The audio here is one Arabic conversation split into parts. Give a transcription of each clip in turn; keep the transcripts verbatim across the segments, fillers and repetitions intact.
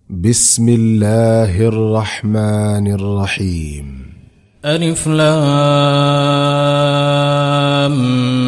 بسم الله الرحمن الرحيم. ألف لام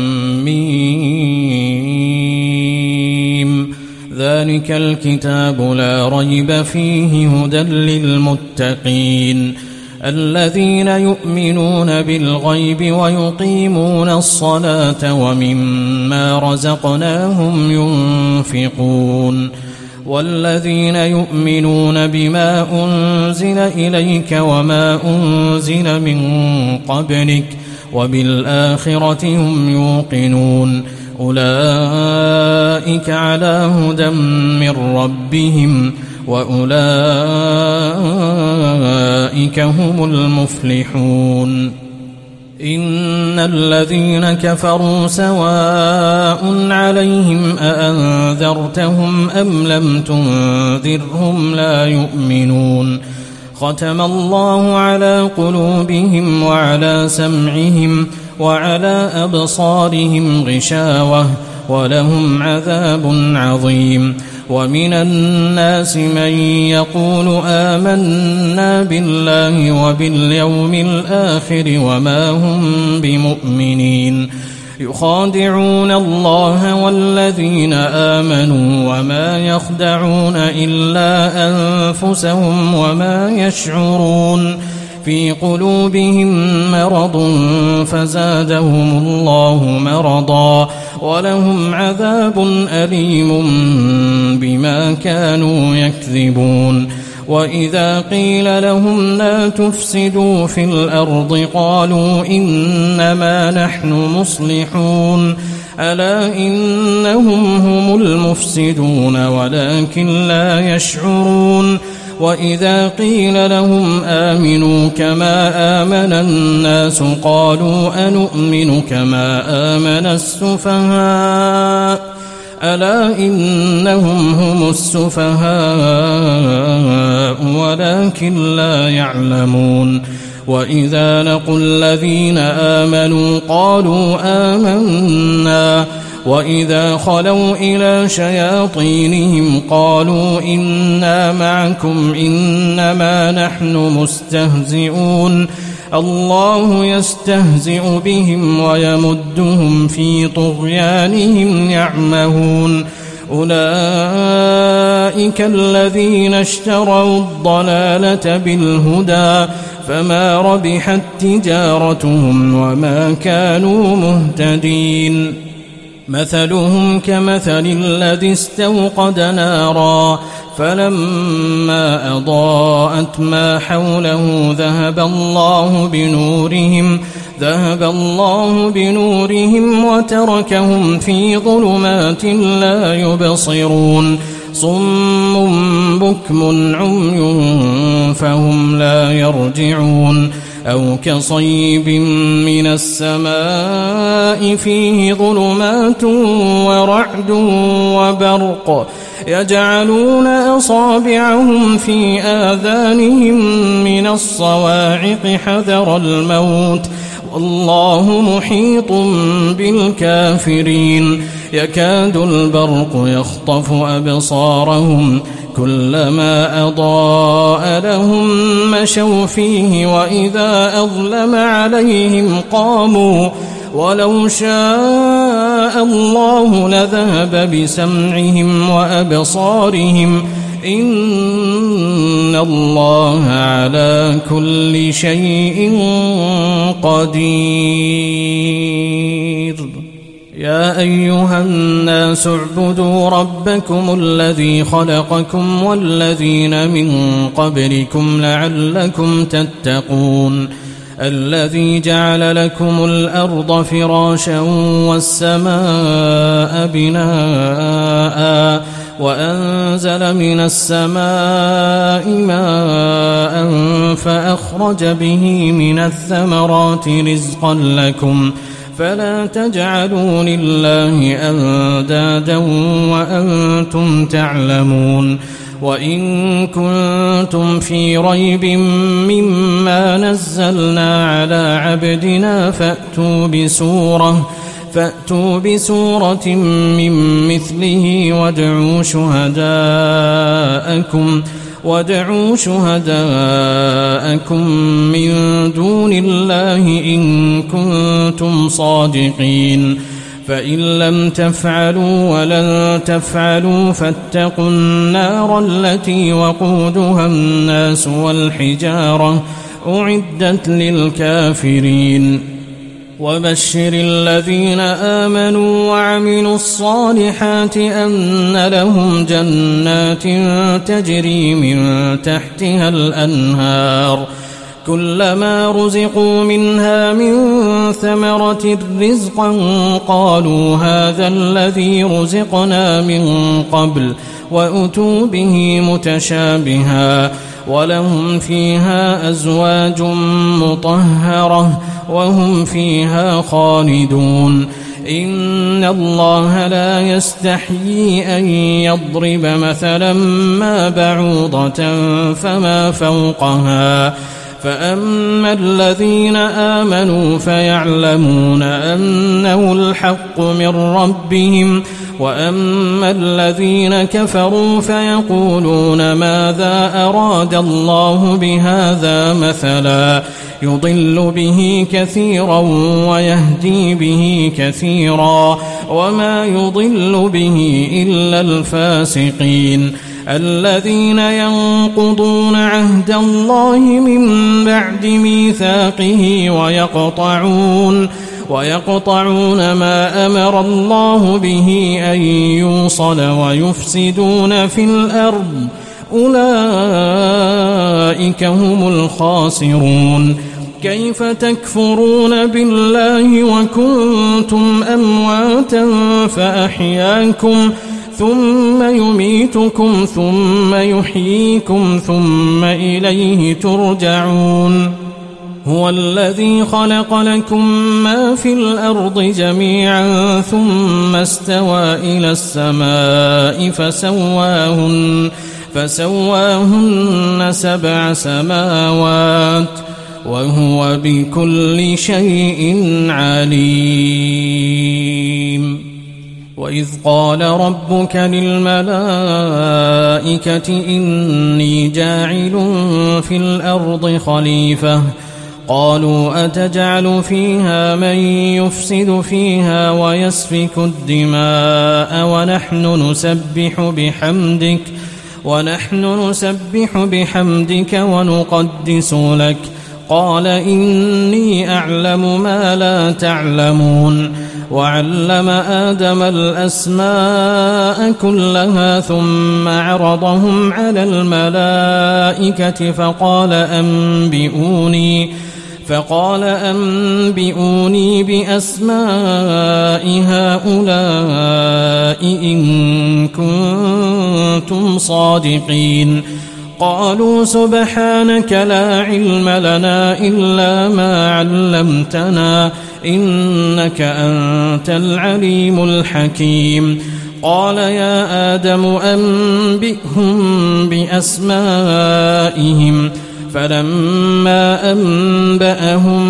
ميم. ذلك الكتاب لا ريب فيه هدى للمتقين الذين يؤمنون بالغيب ويقيمون الصلاة ومما رزقناهم ينفقون والذين يؤمنون بما أنزل إليك وما أنزل من قبلك وبالآخرة هم يوقنون أولئك على هدى من ربهم وأولئك هم المفلحون. إن الذين كفروا سواء عليهم أأنذرتهم أم لم تنذرهم لا يؤمنون. ختم الله على قلوبهم وعلى سمعهم وعلى أبصارهم غشاوة ولهم عذاب عظيم. ومن الناس من يقول آمنا بالله وباليوم الآخر وما هم بمؤمنين يخادعون الله والذين آمنوا وما يخدعون إلا أنفسهم وما يشعرون. في قلوبهم مرض فزادهم الله مرضا ولهم عذاب أليم بما كانوا يكذبون. وإذا قيل لهم لا تفسدوا في الأرض قالوا إنما نحن مصلحون ألا إنهم هم المفسدون ولكن لا يشعرون. وإذا قيل لهم آمنوا كما آمن الناس قالوا أنؤمن كما آمن السفهاء ألا إنهم هم السفهاء ولكن لا يعلمون. وإذا لقوا الذين آمنوا قالوا آمنا وإذا خلوا إلى شياطينهم قالوا إنا معكم إنما نحن مستهزئون الله يستهزئ بهم ويمدهم في طغيانهم يعمهون. أولئك الذين اشتروا الضلالة بالهدى فما ربحت تجارتهم وما كانوا مهتدين. مثلهم كمثل الذي استوقد نارا فلما أضاءت ما حوله ذهب الله بنورهم ذهب الله بنورهم وتركهم في ظلمات لا يبصرون. صم بكم عمي فهم لا يرجعون. أو كصيب من السماء فيه ظلمات ورعد وبرق يجعلون أصابعهم في آذانهم من الصواعق حذر الموت والله محيط بالكافرين. يكاد البرق يخطف أبصارهم كلما أضاء لهم مشوا فيه وإذا أظلم عليهم قاموا ولو شاء الله لذهب بسمعهم وأبصارهم إن الله على كل شيء قدير. يا أيها الناس اعبدوا ربكم الذي خلقكم والذين من قبلكم لعلكم تتقون الذي جعل لكم الأرض فراشا والسماء بناء وأنزل من السماء ماء فأخرج به من الثمرات رزقا لكم فلا تجعلوا لله أندادا وأنتم تعلمون. وإن كنتم في ريب مما نزلنا على عبدنا فأتوا بسورة فأتوا بسورة من مثله وادعوا شهداءكم وادعوا شهداءكم من دون الله إن كنتم صادقين فإن لم تفعلوا ولن تفعلوا فاتقوا النار التي وقودها الناس والحجارة أعدت للكافرين وبشر الذين آمنوا وعملوا الصالحات أن لهم جنات تجري من تحتها الأنهار كلما رزقوا منها من ثمرة رزقا قالوا هذا الذي رزقنا من قبل وأتوا به متشابها ولهم فيها أزواج مطهرة وهم فيها خالدون إن الله لا يستحيي أن يضرب مثلا ما بعوضة فما فوقها فأما الذين آمنوا فيعلمون أنه الحق من ربهم وأما الذين كفروا فيقولون ماذا أراد الله بهذا مثلا يضل به كثيرا ويهدي به كثيرا وما يضل به إلا الفاسقين الذين ينقضون عهد الله من بعد ميثاقه ويقطعون ويقطعون ما أمر الله به أن يوصل ويفسدون في الأرض أولئك هم الخاسرون كيف تكفرون بالله وكنتم أمواتا فأحياكم ثم يميتكم ثم يحييكم ثم إليه ترجعون هو الذي خلق لكم ما في الأرض جميعا ثم استوى إلى السماء فسواهن, فسواهن سبع سماوات وهو بكل شيء عليم وإذ قال ربك للملائكة إني جاعل في الأرض خليفة قالوا أتجعل فيها من يفسد فيها ويسفك الدماء ونحن نسبح بحمدك ونحن نسبح بحمدك ونقدس لك قال إني أعلم ما لا تعلمون وعلم آدم الأسماء كلها ثم عرضهم على الملائكة فقال أنبئوني فقال أنبئوني بأسماء هؤلاء إن كنتم صادقين قالوا سبحانك لا علم لنا إلا ما علمتنا إنك أنت العليم الحكيم قال يا آدم أنبئهم بأسمائهم فلما أنبأهم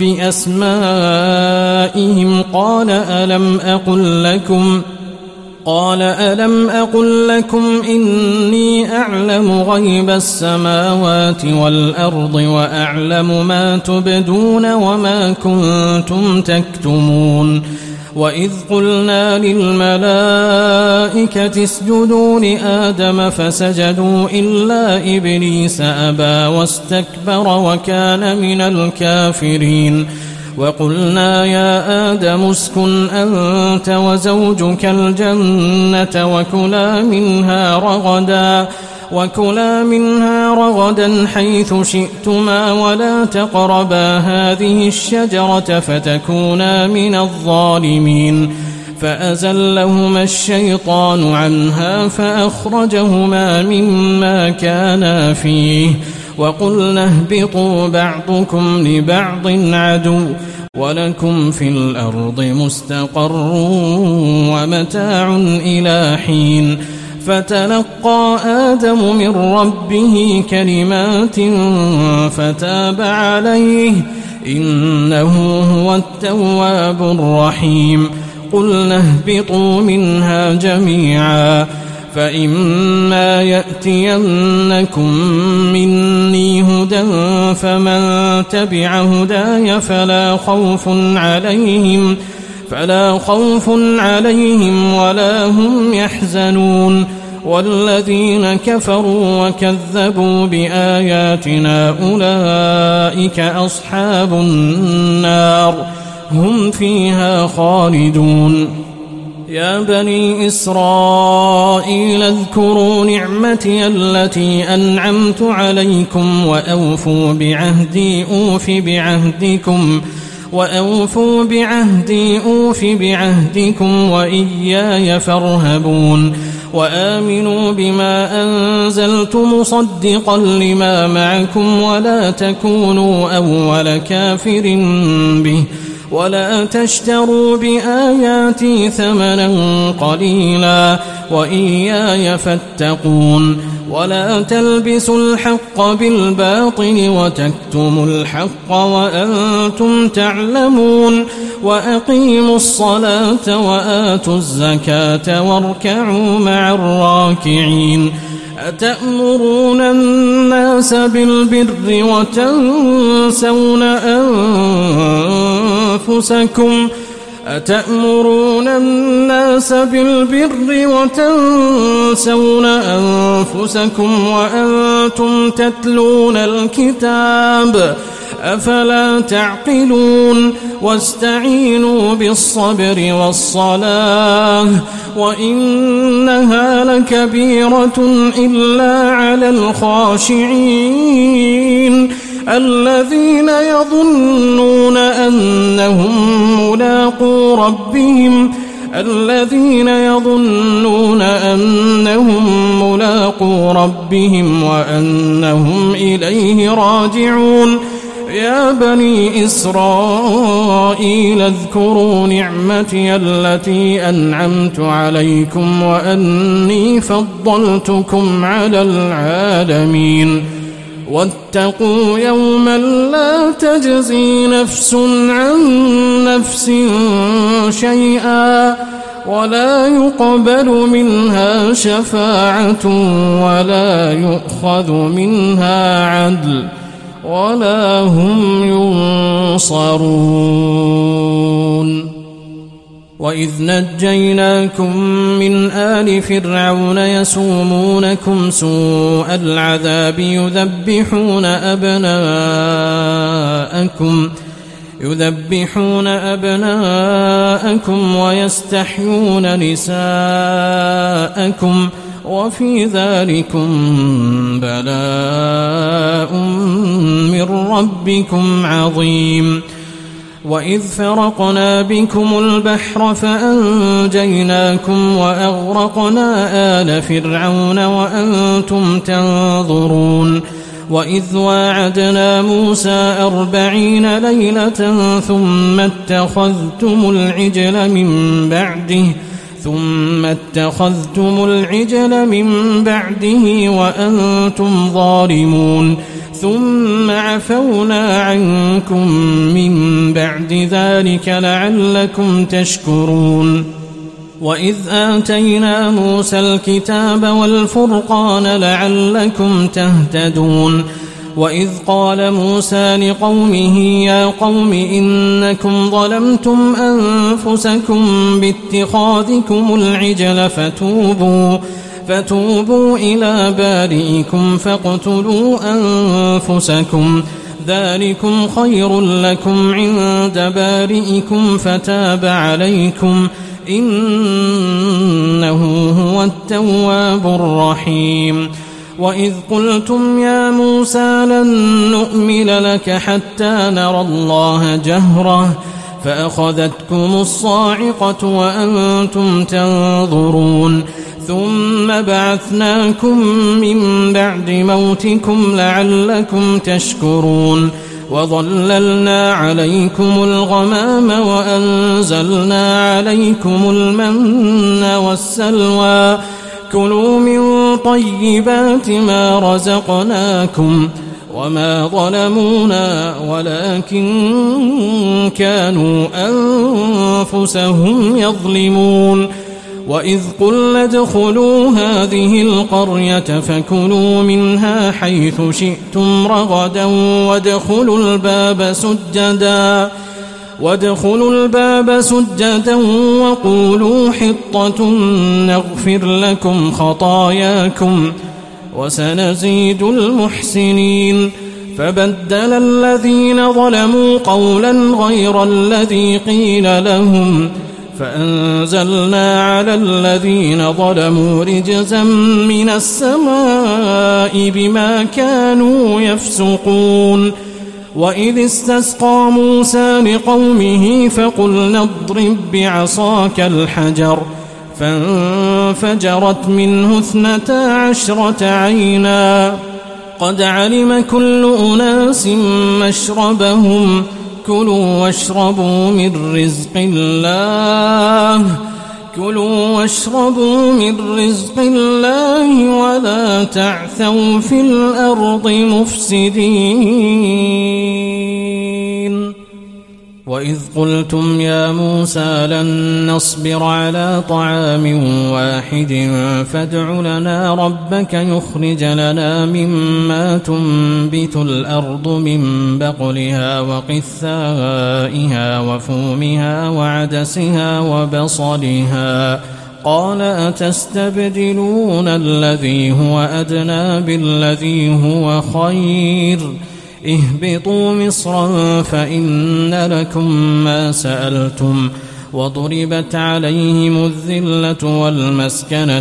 بأسمائهم قال ألم أقل لكم قال ألم أقل لكم إني أعلم غيب السماوات والأرض وأعلم ما تبدون وما كنتم تكتمون وإذ قلنا للملائكة اسجدوا لآدم فسجدوا إلا إبليس أبى واستكبر وكان من الكافرين وقلنا يا آدم اسكن أنت وزوجك الجنة وكلا منها رغدا وكلا منها رغدا حيث شئتما ولا تقربا هذه الشجرة فتكونا من الظالمين فأزلهما الشيطان عنها فأخرجهما مما كانا فيه وقلنا اهبطوا بعضكم لبعض عدو ولكم في الأرض مستقر ومتاع إلى حين فتلقى آدم من ربه كلمات فتاب عليه إنه هو التواب الرحيم قلنا اهبطوا منها جميعا فإما يأتينكم مني هدى فمن تبع هداي فلا خوف عليهم فلا خوف عليهم ولا هم يحزنون والذين كفروا وكذبوا بآياتنا أولئك أصحاب النار هم فيها خالدون. يا بني إسرائيل اذكروا نعمتي التي أنعمت عليكم وأوفوا بعهدي أوف بعهدكم وأوفوا بعهدي أوف بعهدكم وإياي فارهبون وآمنوا بما أنزلت مصدقا لما معكم ولا تكونوا أول كافر به ولا تشتروا بآياتي ثمنا قليلا وإياي فاتقون ولا تلبسوا الحق بالباطل وتكتموا الحق وأنتم تعلمون وأقيموا الصلاة وآتوا الزكاة واركعوا مع الراكعين. أتأمرون الناس بالبر وتنسون أنفسكم أتأمرون الناس بالبر وتنسون أنفسكم وأنتم تتلون الكتاب أفلا تعقلون واستعينوا بالصبر والصلاة وإنها لكبيرة إلا على الخاشعين الذين يظنون أنهم ملاقو ربهم الذين يظنون أنهم ملاقو ربهم وأنهم إليه راجعون. يا بني إسرائيل اذكروا نعمتي التي أنعمت عليكم وأني فضلتكم على العالمين واتقوا يوما لا تجزي نفس عن نفس شيئا ولا يقبل منها شفاعة ولا يؤخذ منها عدل ولا هم ينصرون. وإذ نجيناكم من آل فرعون يسومونكم سوء العذاب يذبحون أبناءكم يذبحون أبناءكم ويستحيون نساءكم وفي ذلكم بلاء من ربكم عظيم. وإذ فرقنا بكم البحر فأنجيناكم وأغرقنا آل فرعون وأنتم تنظرون. وإذ واعدنا موسى أربعين ليلة ثم اتخذتم العجل من بعده ثم اتخذتم العجل من بعده وأنتم ظالمون ثم عفونا عنكم من بعد ذلك لعلكم تشكرون. وإذ آتينا موسى الكتاب والفرقان لعلكم تهتدون. وإذ قال موسى لقومه يا قوم إنكم ظلمتم أنفسكم باتخاذكم العجل فتوبوا فتوبوا إلى بارئكم فاقتلوا أنفسكم ذلكم خير لكم عند بارئكم فتاب عليكم إنه هو التواب الرحيم. وإذ قلتم يا موسى لن نؤمن لك حتى نرى الله جهرة فأخذتكم الصاعقة وأنتم تنظرون ثم بعثناكم من بعد موتكم لعلكم تشكرون. وظللنا عليكم الغمام وأنزلنا عليكم المن والسلوى كلوا من طيبات ما رزقناكم وما ظلمونا ولكن كانوا أنفسهم يظلمون. وإذ قلنا ادخلوا هذه القرية فكلوا منها حيث شئتم رغدا وادخلوا الباب سجدا وادخلوا الباب سجدا وقولوا حطة نغفر لكم خطاياكم وسنزيد المحسنين. فبدل الذين ظلموا قولا غير الذي قيل لهم فأنزلنا على الذين ظلموا رجزا من السماء بما كانوا يفسقون. وإذ استسقى موسى لقومه فقلنا اضرب بعصاك الحجر فانفجرت منه اثنتا عشرة عينا قد علم كل أناس مشربهم كلوا واشربوا من رزق الله كلوا واشربوا من رزق الله ولا تعثوا في الأرض مفسدين. وإذ قلتم يا موسى لن نصبر على طعام واحد فادع لنا ربك يخرج لنا مما تنبت الأرض من بقلها وقثائها وفومها وعدسها وبصلها قال أتستبدلون الذي هو أدنى بالذي هو خير اهبطوا مصرا فإن لكم ما سألتم وضربت عليهم الذلة والمسكنة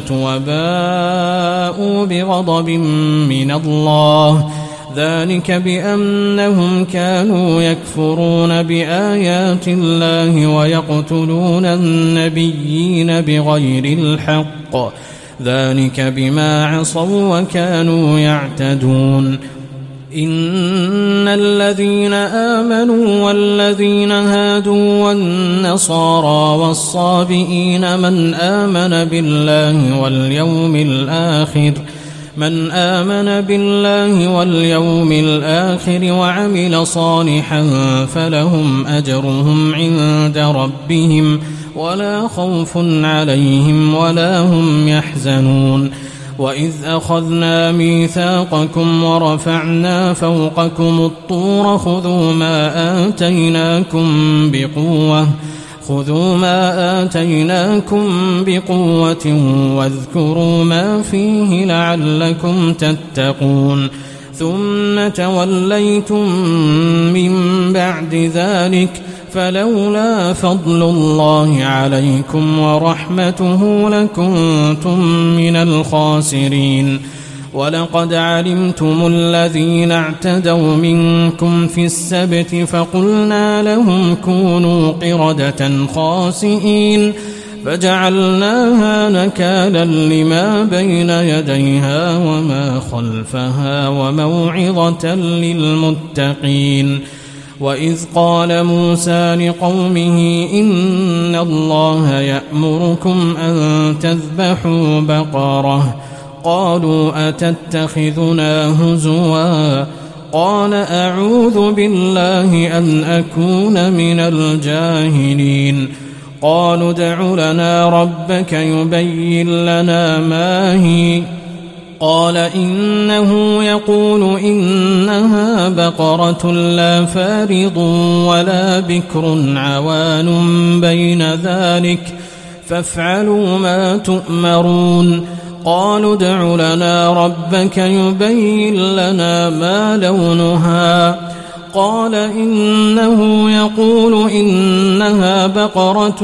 وباءوا بغضب من الله ذلك بأنهم كانوا يكفرون بآيات الله ويقتلون النبيين بغير الحق ذلك بما عصوا وكانوا يعتدون. إن الذين آمنوا والذين هادوا والنصارى والصابئين من آمن بالله واليوم الآخر من آمن بالله واليوم الآخر وعمل صالحا فلهم أجرهم عند ربهم ولا خوف عليهم ولا هم يحزنون. وإذ أخذنا ميثاقكم ورفعنا فوقكم الطور خذوا ما آتيناكم بقوة خذوا ما آتيناكم بقوة واذكروا ما فيه لعلكم تتقون ثم توليتم من بعد ذلك فلولا فضل الله عليكم ورحمته لكنتم من الخاسرين. ولقد علمتم الذين اعتدوا منكم في السبت فقلنا لهم كونوا قردة خاسئين فجعلناها نكالا لما بين يديها وما خلفها وموعظة للمتقين. وإذ قال موسى لقومه إن الله يأمركم أن تذبحوا بقرة قالوا أتتخذنا هزوا قال أعوذ بالله أن أكون من الجاهلين. قالوا ادع لنا ربك يبين لنا ما هي قال إنه يقول إنها بقرة لا فارض ولا بكر عوان بين ذلك فافعلوا ما تؤمرون. قالوا ادع لنا ربك يبين لنا ما لونها قال إنه يقول إنها بقرة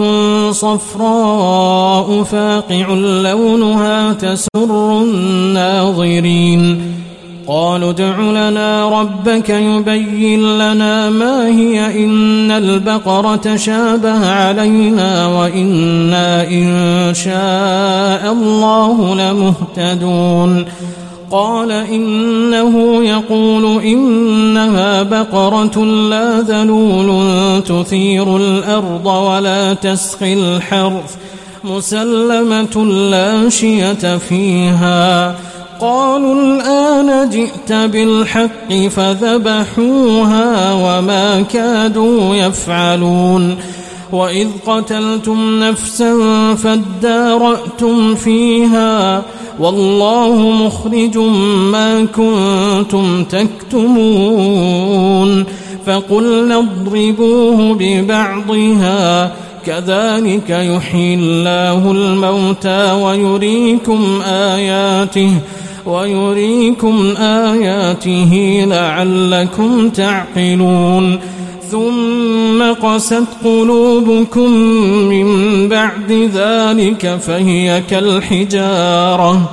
صفراء فاقع لونها تسر الناظرين. قالوا ادع لنا ربك يبين لنا ما هي إن البقرة شابه علينا وإنا إن شاء الله لمهتدون. قال إنه يقول إنها بقرة لا ذلول تثير الأرض ولا تسقي الحرث مسلمة لا شية فيها. قالوا الآن جئت بالحق فذبحوها وما كادوا يفعلون. وإذ قتلتم نفسا فادارأتم فيها والله مخرج ما كنتم تكتمون فقلنا اضربوه ببعضها كذلك يحيي الله الموتى ويريكم آياته ويريكم آياته لعلكم تعقلون ثم قست قلوبكم من بعد ذلك فهي كالحجارة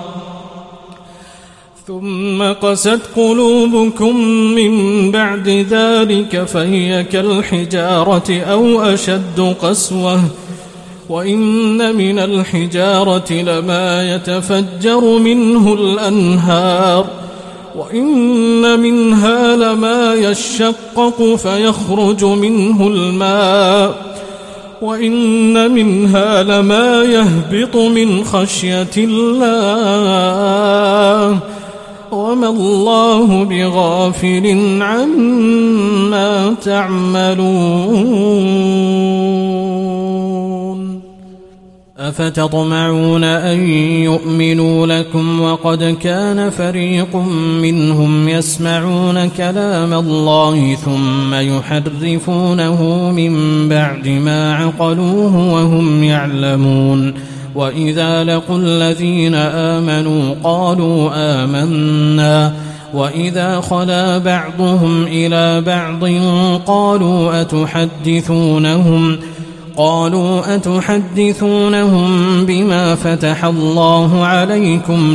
ثم قست قلوبكم من بعد ذلك فهي كالحجارة أو أشد قسوة وإن من الحجارة لما يتفجر منه الأنهار وإن منها لما يشقق فيخرج منه الماء وإن منها لما يهبط من خشية الله وما الله بغافل عما تعملون أفتطمعون أن يؤمنوا لكم وقد كان فريق منهم يسمعون كلام الله ثم يحرفونه من بعد ما عقلوه وهم يعلمون وإذا لقوا الذين آمنوا قالوا آمنا وإذا خلا بعضهم إلى بعض قالوا أتحدثونهم قالوا أتحدثونهم بما فتح الله عليكم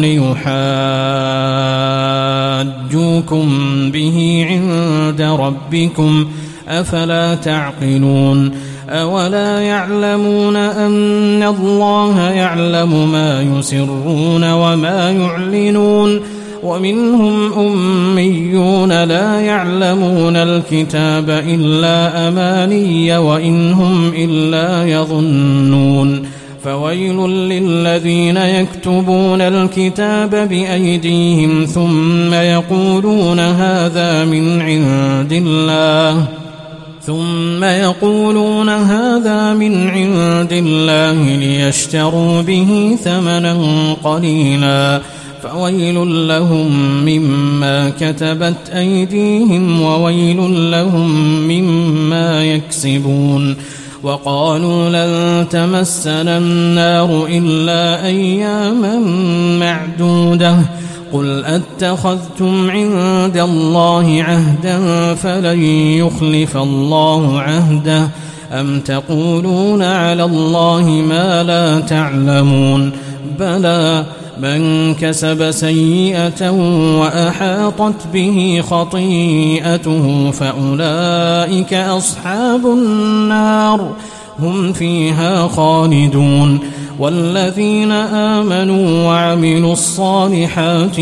ليحاجوكم به عند ربكم أفلا تعقلون أولا يعلمون أن الله يعلم ما يسرون وما يعلنون ومنهم أميون لا يعلمون الكتاب إلا أماني وإن هم إلا يظنون فويل للذين يكتبون الكتاب بأيديهم ثم يقولون هذا من عند الله ثم يقولون هذا من عند الله ليشتروا به ثمنا قليلا فويل لهم مما كتبت أيديهم وويل لهم مما يكسبون وقالوا لن تمسنا النار إلا أياما معدودة قل أتخذتم عند الله عهدا فلن يخلف الله عهده أم تقولون على الله ما لا تعلمون بلى من كسب سيئة وأحاطت به خطيئته فأولئك أصحاب النار هم فيها خالدون والذين آمنوا وعملوا الصالحات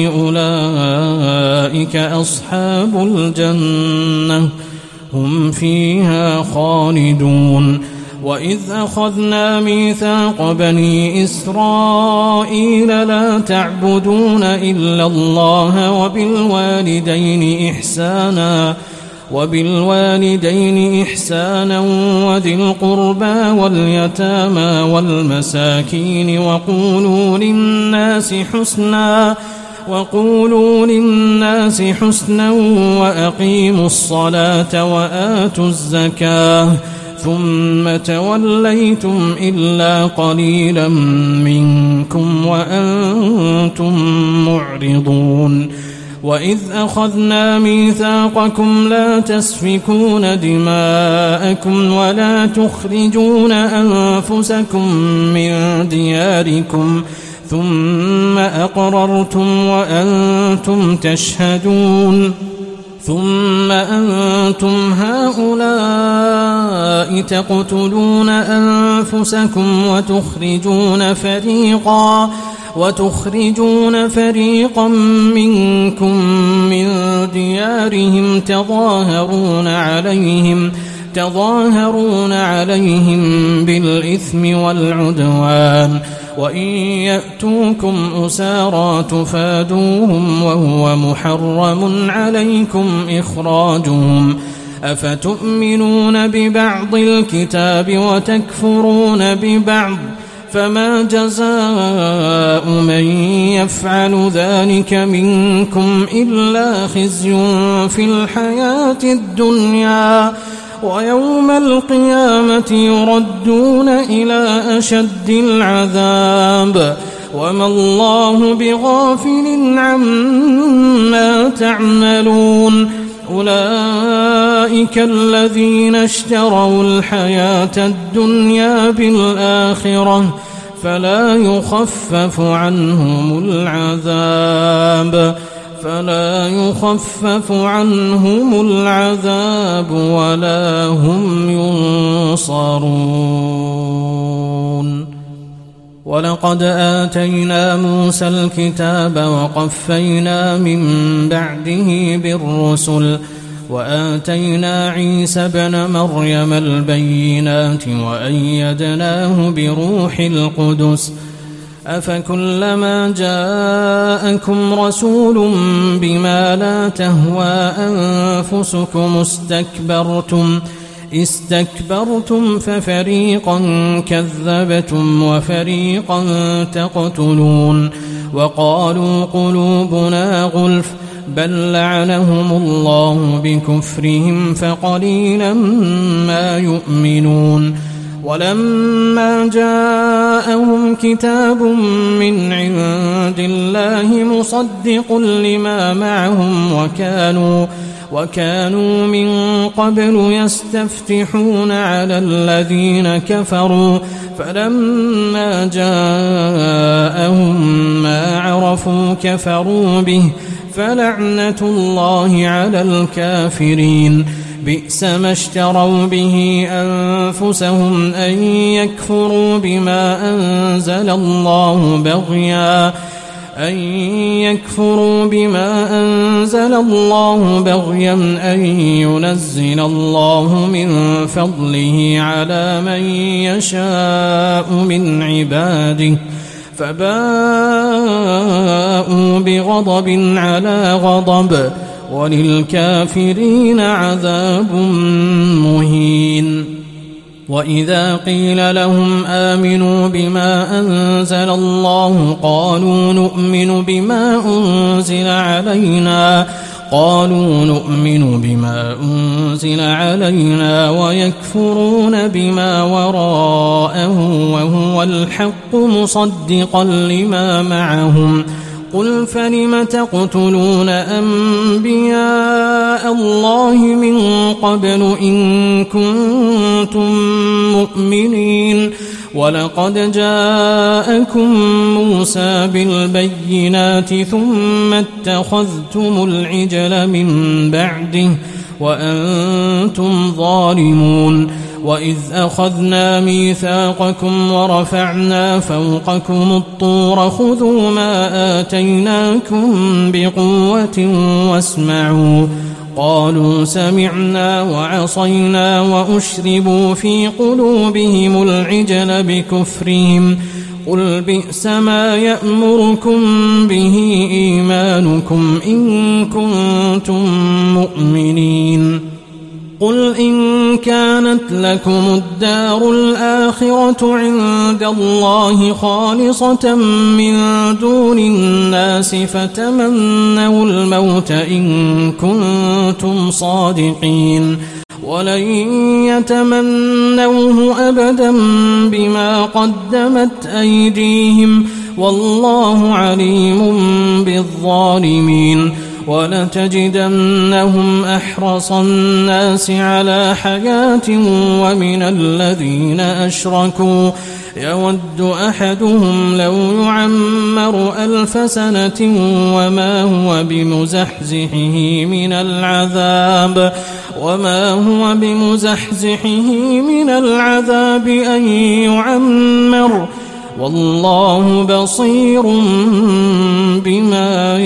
أولئك أصحاب الجنة هم فيها خالدون وإذ أخذنا ميثاق بني إسرائيل لا تعبدون إلا الله وبالوالدين إحسانا وبالوالدين إحسانا وذي القربى واليتامى والمساكين وقولوا للناس حسنا وقولوا للناس حسنا وأقيموا الصلاة وآتوا الزكاة ثم توليتم إلا قليلا منكم وأنتم معرضون وإذ أخذنا ميثاقكم لا تسفكون دماءكم ولا تخرجون أنفسكم من دياركم ثم أقررتم وأنتم تشهدون ثم أنتم هؤلاء تقتلون أنفسكم وتخرجون فريقا وتخرجون فريقا منكم من ديارهم تظاهرون عليهم تظاهرون عليهم بالإثم والعدوان وإن يأتوكم أسارى تفادوهم وهو محرم عليكم إخراجهم أفتؤمنون ببعض الكتاب وتكفرون ببعض فما جزاء من يفعل ذلك منكم إلا خزي في الحياة الدنيا ويوم القيامة يردون إلى أشد العذاب وما الله بغافل عما تعملون أولئك الذين اشتروا الحياة الدنيا بالآخرة فلا يخفف عنهم العذاب فلا يخفف عنهم العذاب ولا هم ينصرون. ولقد آتينا موسى الكتاب وقفينا من بعده بالرسل وآتينا عيسى ابن مريم البينات وأيدناه بروح القدس أفكلما جاءكم رسول بما لا تهوى أنفسكم استكبرتم استكبرتم ففريقا كذبتم وفريقا تقتلون وقالوا قلوبنا غلف بل لعنهم الله بكفرهم فقليلا ما يؤمنون. ولما جاءهم كتاب من عند الله مصدق لما معهم وكانوا وكانوا من قبل يستفتحون على الذين كفروا فلما جاءهم ما عرفوا كفروا به فلعنة الله على الكافرين. بئس ما اشتروا به أنفسهم أن يكفروا بما أنزل الله بغيا أن يكفروا بما أنزل الله بغيا أن ينزل الله من فضله على من يشاء من عباده فباءوا بغضب على غضب وللكافرين عذاب مهين. وإذا قيل لهم آمنوا بما أنزل الله قالوا نؤمن بما أنزل علينا قالوا نؤمن بما أنزل علينا ويكفرون بما وراءه وهو الحق مصدقا لما معهم قل فلم تقتلون أنبياء الله من قبل إن كنتم مؤمنين ولقد جاءكم موسى بالبينات ثم اتخذتم العجل من بعده وأنتم ظالمون. وإذ أخذنا ميثاقكم ورفعنا فوقكم الطور خذوا ما آتيناكم بقوة واسمعوا قالوا سمعنا وعصينا وأشربوا في قلوبهم العجل بكفرهم قل بئس ما يأمركم به إيمانكم إن كنتم مؤمنين. قل إن كانت لكم الدار الآخرة عند الله خالصة من دون الناس فتمنوا الموت إن كنتم صادقين ولن يتمنوه أبدا بما قدمت أيديهم والله عليم بالظالمين. ولتجدنهم أحرص الناس على حياة ومن الذين أشركوا يود أحدهم لو يعمر ألف سنة وما هو بمزحزحه من العذاب وما هو بمزحزحه من العذاب أن يعمر والله بصير بما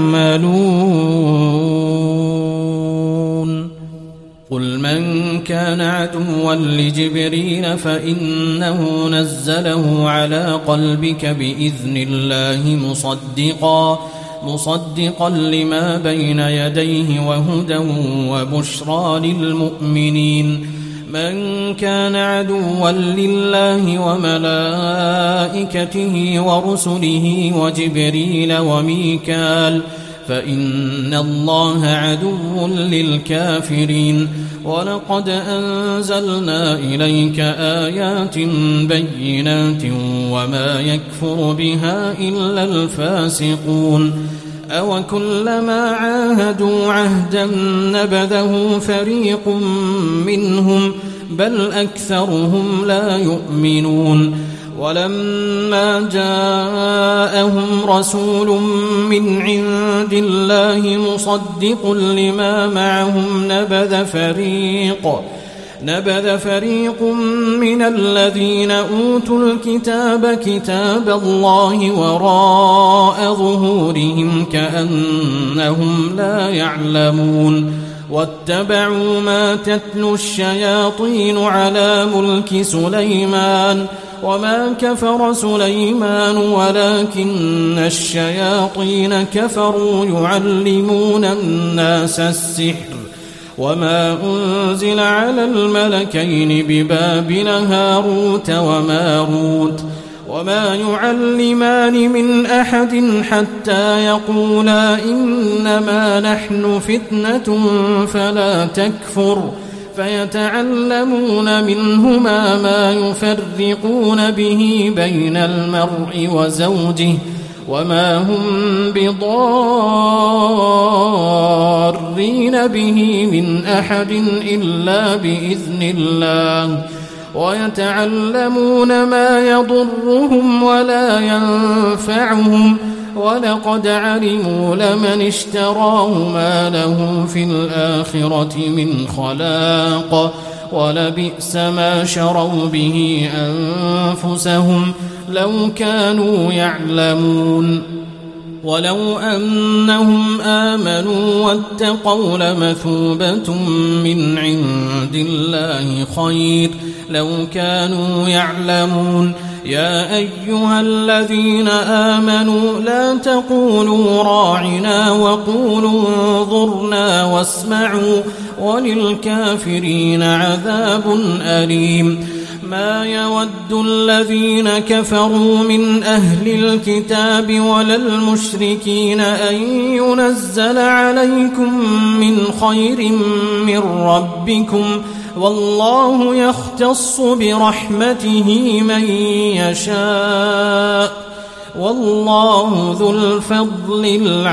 يعملون. قل من كان عدوا لجبريل فإنه نزله على قلبك بإذن الله مصدقا مصدقا لما بين يديه وهدى وبشرى للمؤمنين من كان عدوا لله وملائكته ورسله وجبريل وميكال فإن الله عدو للكافرين ولقد أنزلنا إليك آيات بينات وما يكفر بها إلا الفاسقون أو كلما عاهدوا عهدا نبذه فريق منهم بل أكثرهم لا يؤمنون ولما جاءهم رسول من عند الله مصدق لما معهم نبذ فريق نبذ فريق من الذين أوتوا الكتاب كتاب الله وراء ظهورهم كأنهم لا يعلمون واتبعوا ما تتلو الشياطين على ملك سليمان وما كفر سليمان ولكن الشياطين كفروا يعلمون الناس السحر وما أنزل على الملكين ببابل هاروت وماروت وما يعلمان من أحد حتى يقولا إنما نحن فتنة فلا تكفر فيتعلمون منهما ما يفرقون به بين المرء وزوجه وما هم بضارين به من أحد إلا بإذن الله ويتعلمون ما يضرهم ولا ينفعهم ولقد علموا لمن اشتراه ما له في الآخرة من خلاق ولبئس ما شروا به أنفسهم لو كانوا يعلمون ولو أنهم آمنوا واتقوا لمثوبة من عند الله خير لو كانوا يعلمون يا أيها الذين آمنوا لا تقولوا راعنا وقولوا انظرنا واسمعوا وللكافرين عذاب أليم ما يود الذين كفروا من أهل الكتاب ولا المشركين أن ينزل عليكم من خير من ربكم والله يختص برحمته من يشاء والله ذو الفضل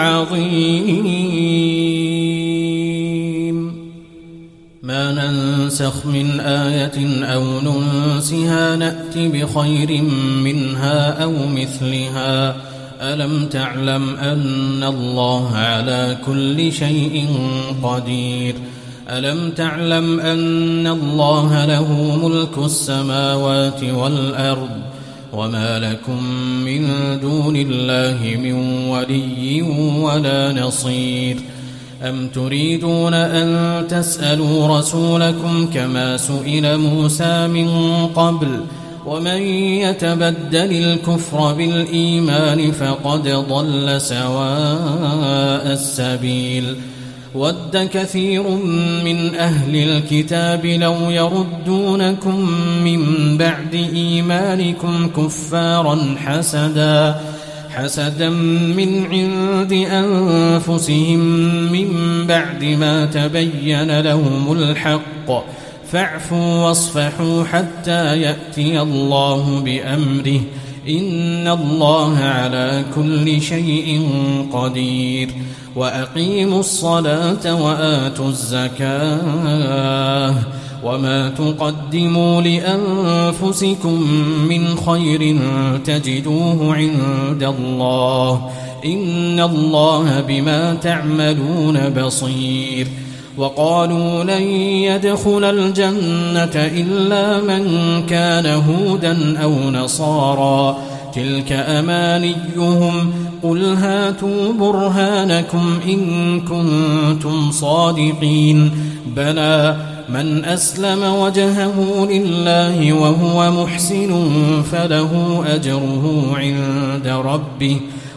العظيم ما ننسخ من آية أو ننسها نأت بخير منها أو مثلها ألم تعلم أن الله على كل شيء قدير ألم تعلم أن الله له ملك السماوات والأرض وما لكم من دون الله من ولي ولا نصير أم تريدون أن تسألوا رسولكم كما سئل موسى من قبل ومن يتبدل الكفر بالإيمان فقد ضل سواء السبيل ود كثير من أهل الكتاب لو يردونكم من بعد إيمانكم كفارا حسدا حسدا من عند أنفسهم من بعد ما تبين لهم الحق فاعفوا واصفحوا حتى يأتي الله بأمره إن الله على كل شيء قدير وأقيموا الصلاة وآتوا الزكاة وما تقدموا لأنفسكم من خير تجدوه عند الله إن الله بما تعملون بصير وقالوا لن يدخل الجنة إلا من كان هودا أو نصارى تلك أمانيهم قل هاتوا برهانكم إن كنتم صادقين بلى من أسلم وجهه لله وهو محسن فله أجره عند ربه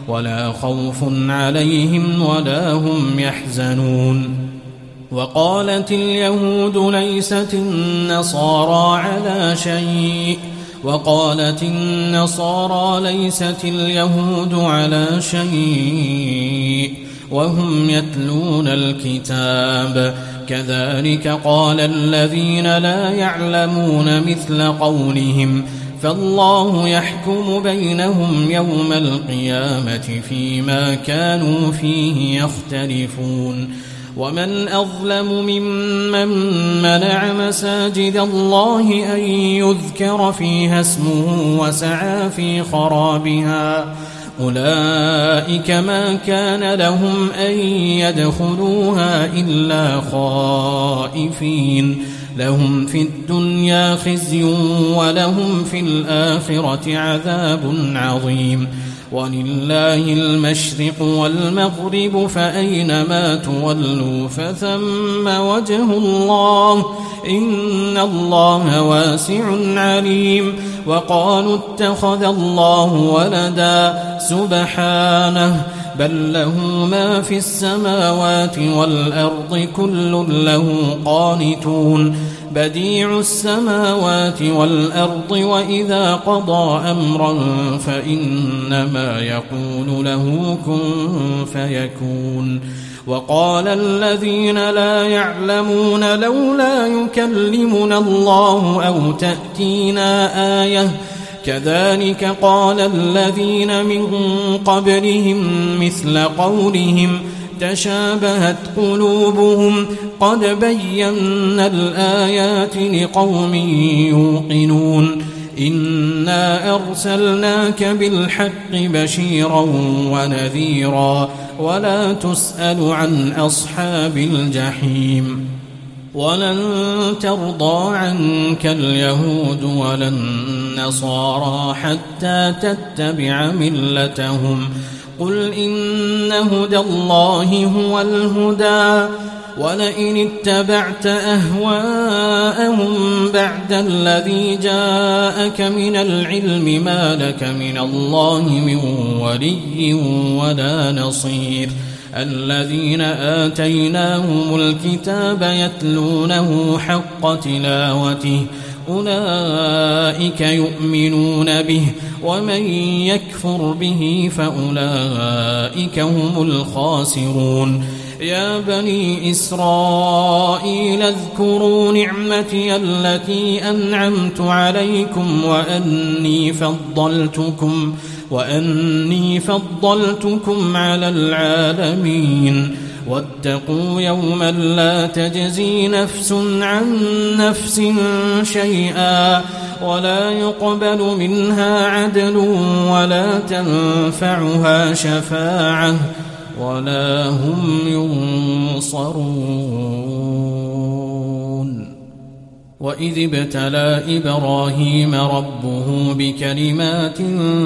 ولا خوف عليهم ولا هم يحزنون. وقالت اليهود ليست النصارى على شيء وقالت النصارى ليست اليهود على شيء وهم يتلون الكتاب كذلك قال الذين لا يعلمون مثل قولهم فالله يحكم بينهم يوم القيامة فيما كانوا فيه يختلفون. ومن أظلم ممن منع مساجد الله أن يذكر فيها اسمه وسعى في خرابها أولئك ما كان لهم أن يدخلوها إلا خائفين لهم في الدنيا خزي ولهم في الآخرة عذاب عظيم. ولله المشرق والمغرب فأينما تولوا فثم وجه الله إن الله واسع عليم. وقالوا اتخذ الله ولدا سبحانه بل له ما في السماوات والأرض كل له قانتون بديع السماوات والأرض وإذا قضى أمرا فإنما يقول له كن فيكون. وقال الذين لا يعلمون لولا يكلمنا الله أو تأتينا آية كذلك قال الذين من قبلهم مثل قولهم تشابهت قلوبهم قد بينا الآيات لقوم يوقنون. إنا أرسلناك بالحق بشيرا ونذيرا ولا تسأل عن أصحاب الجحيم. ولن ترضى عنك اليهود ولا النصارى حتى تتبع ملتهم قل إن هدى الله هو الهدى ولئن اتبعت أهواءهم بعد الذي جاءك من العلم ما لك من الله من ولي ولا نصير. الذين آتيناهم الكتاب يتلونه حق تلاوته أولئك يؤمنون به ومن يكفر به فأولئك هم الخاسرون. يا بني إسرائيل اذكروا نعمتي التي أنعمت عليكم وأني فضلتكم وأني فضلتكم على العالمين. واتقوا يوما لا تجزي نفس عن نفس شيئا ولا يقبل منها عدل ولا تنفعها شفاعة ولا هم ينصرون. وإذ ابتلى إبراهيم ربه بكلمات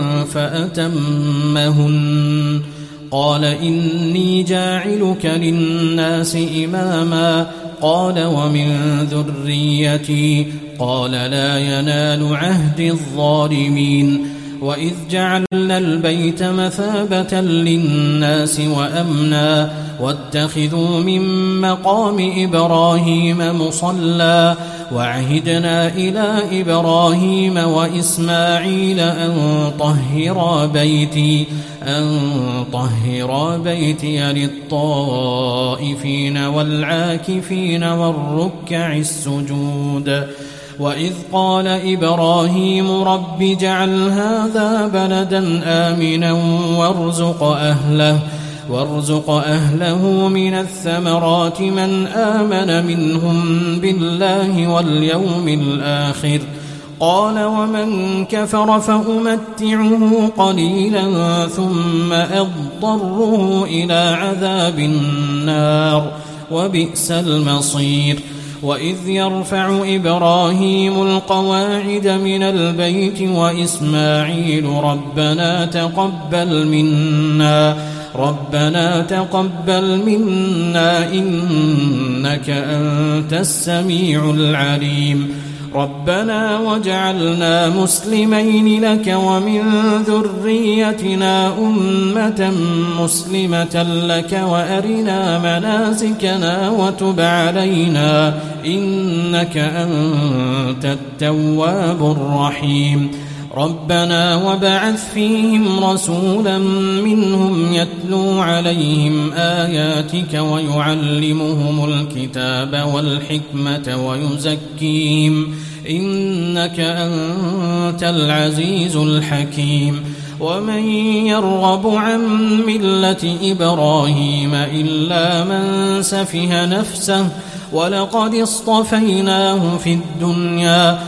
فأتمهن قال إني جاعلك للناس إماما قال ومن ذريتي قال لا ينال عهد الظالمين. وإذ جعلنا البيت مثابة للناس وأمنا واتخذوا من مقام إبراهيم مصلى وعهدنا إلى إبراهيم وإسماعيل أن طهرا بيتي أن طهرا بيتي للطائفين والعاكفين والركع السجود. وإذ قال إبراهيم رب اجعل هذا بلدا آمنا وارزق أهله وارزق أهله من الثمرات من آمن منهم بالله واليوم الآخر قال ومن كفر فأمتعه قليلا ثم أضطره إلى عذاب النار وبئس المصير. وإذ يرفع إبراهيم القواعد من البيت وإسماعيل ربنا تقبل منا ربنا تقبل منا إنك أنت السميع العليم. ربنا واجعلنا مسلمين لك ومن ذريتنا أمة مسلمة لك وأرنا مناسكنا وتب علينا إنك أنت التواب الرحيم ربنا وابعث فيهم رسولا منهم يتلو عليهم آياتك ويعلمهم الكتاب والحكمة ويزكيهم إنك أنت العزيز الحكيم ومن يرغب عن ملة إبراهيم إلا من سفه نفسه ولقد اصطفيناه في الدنيا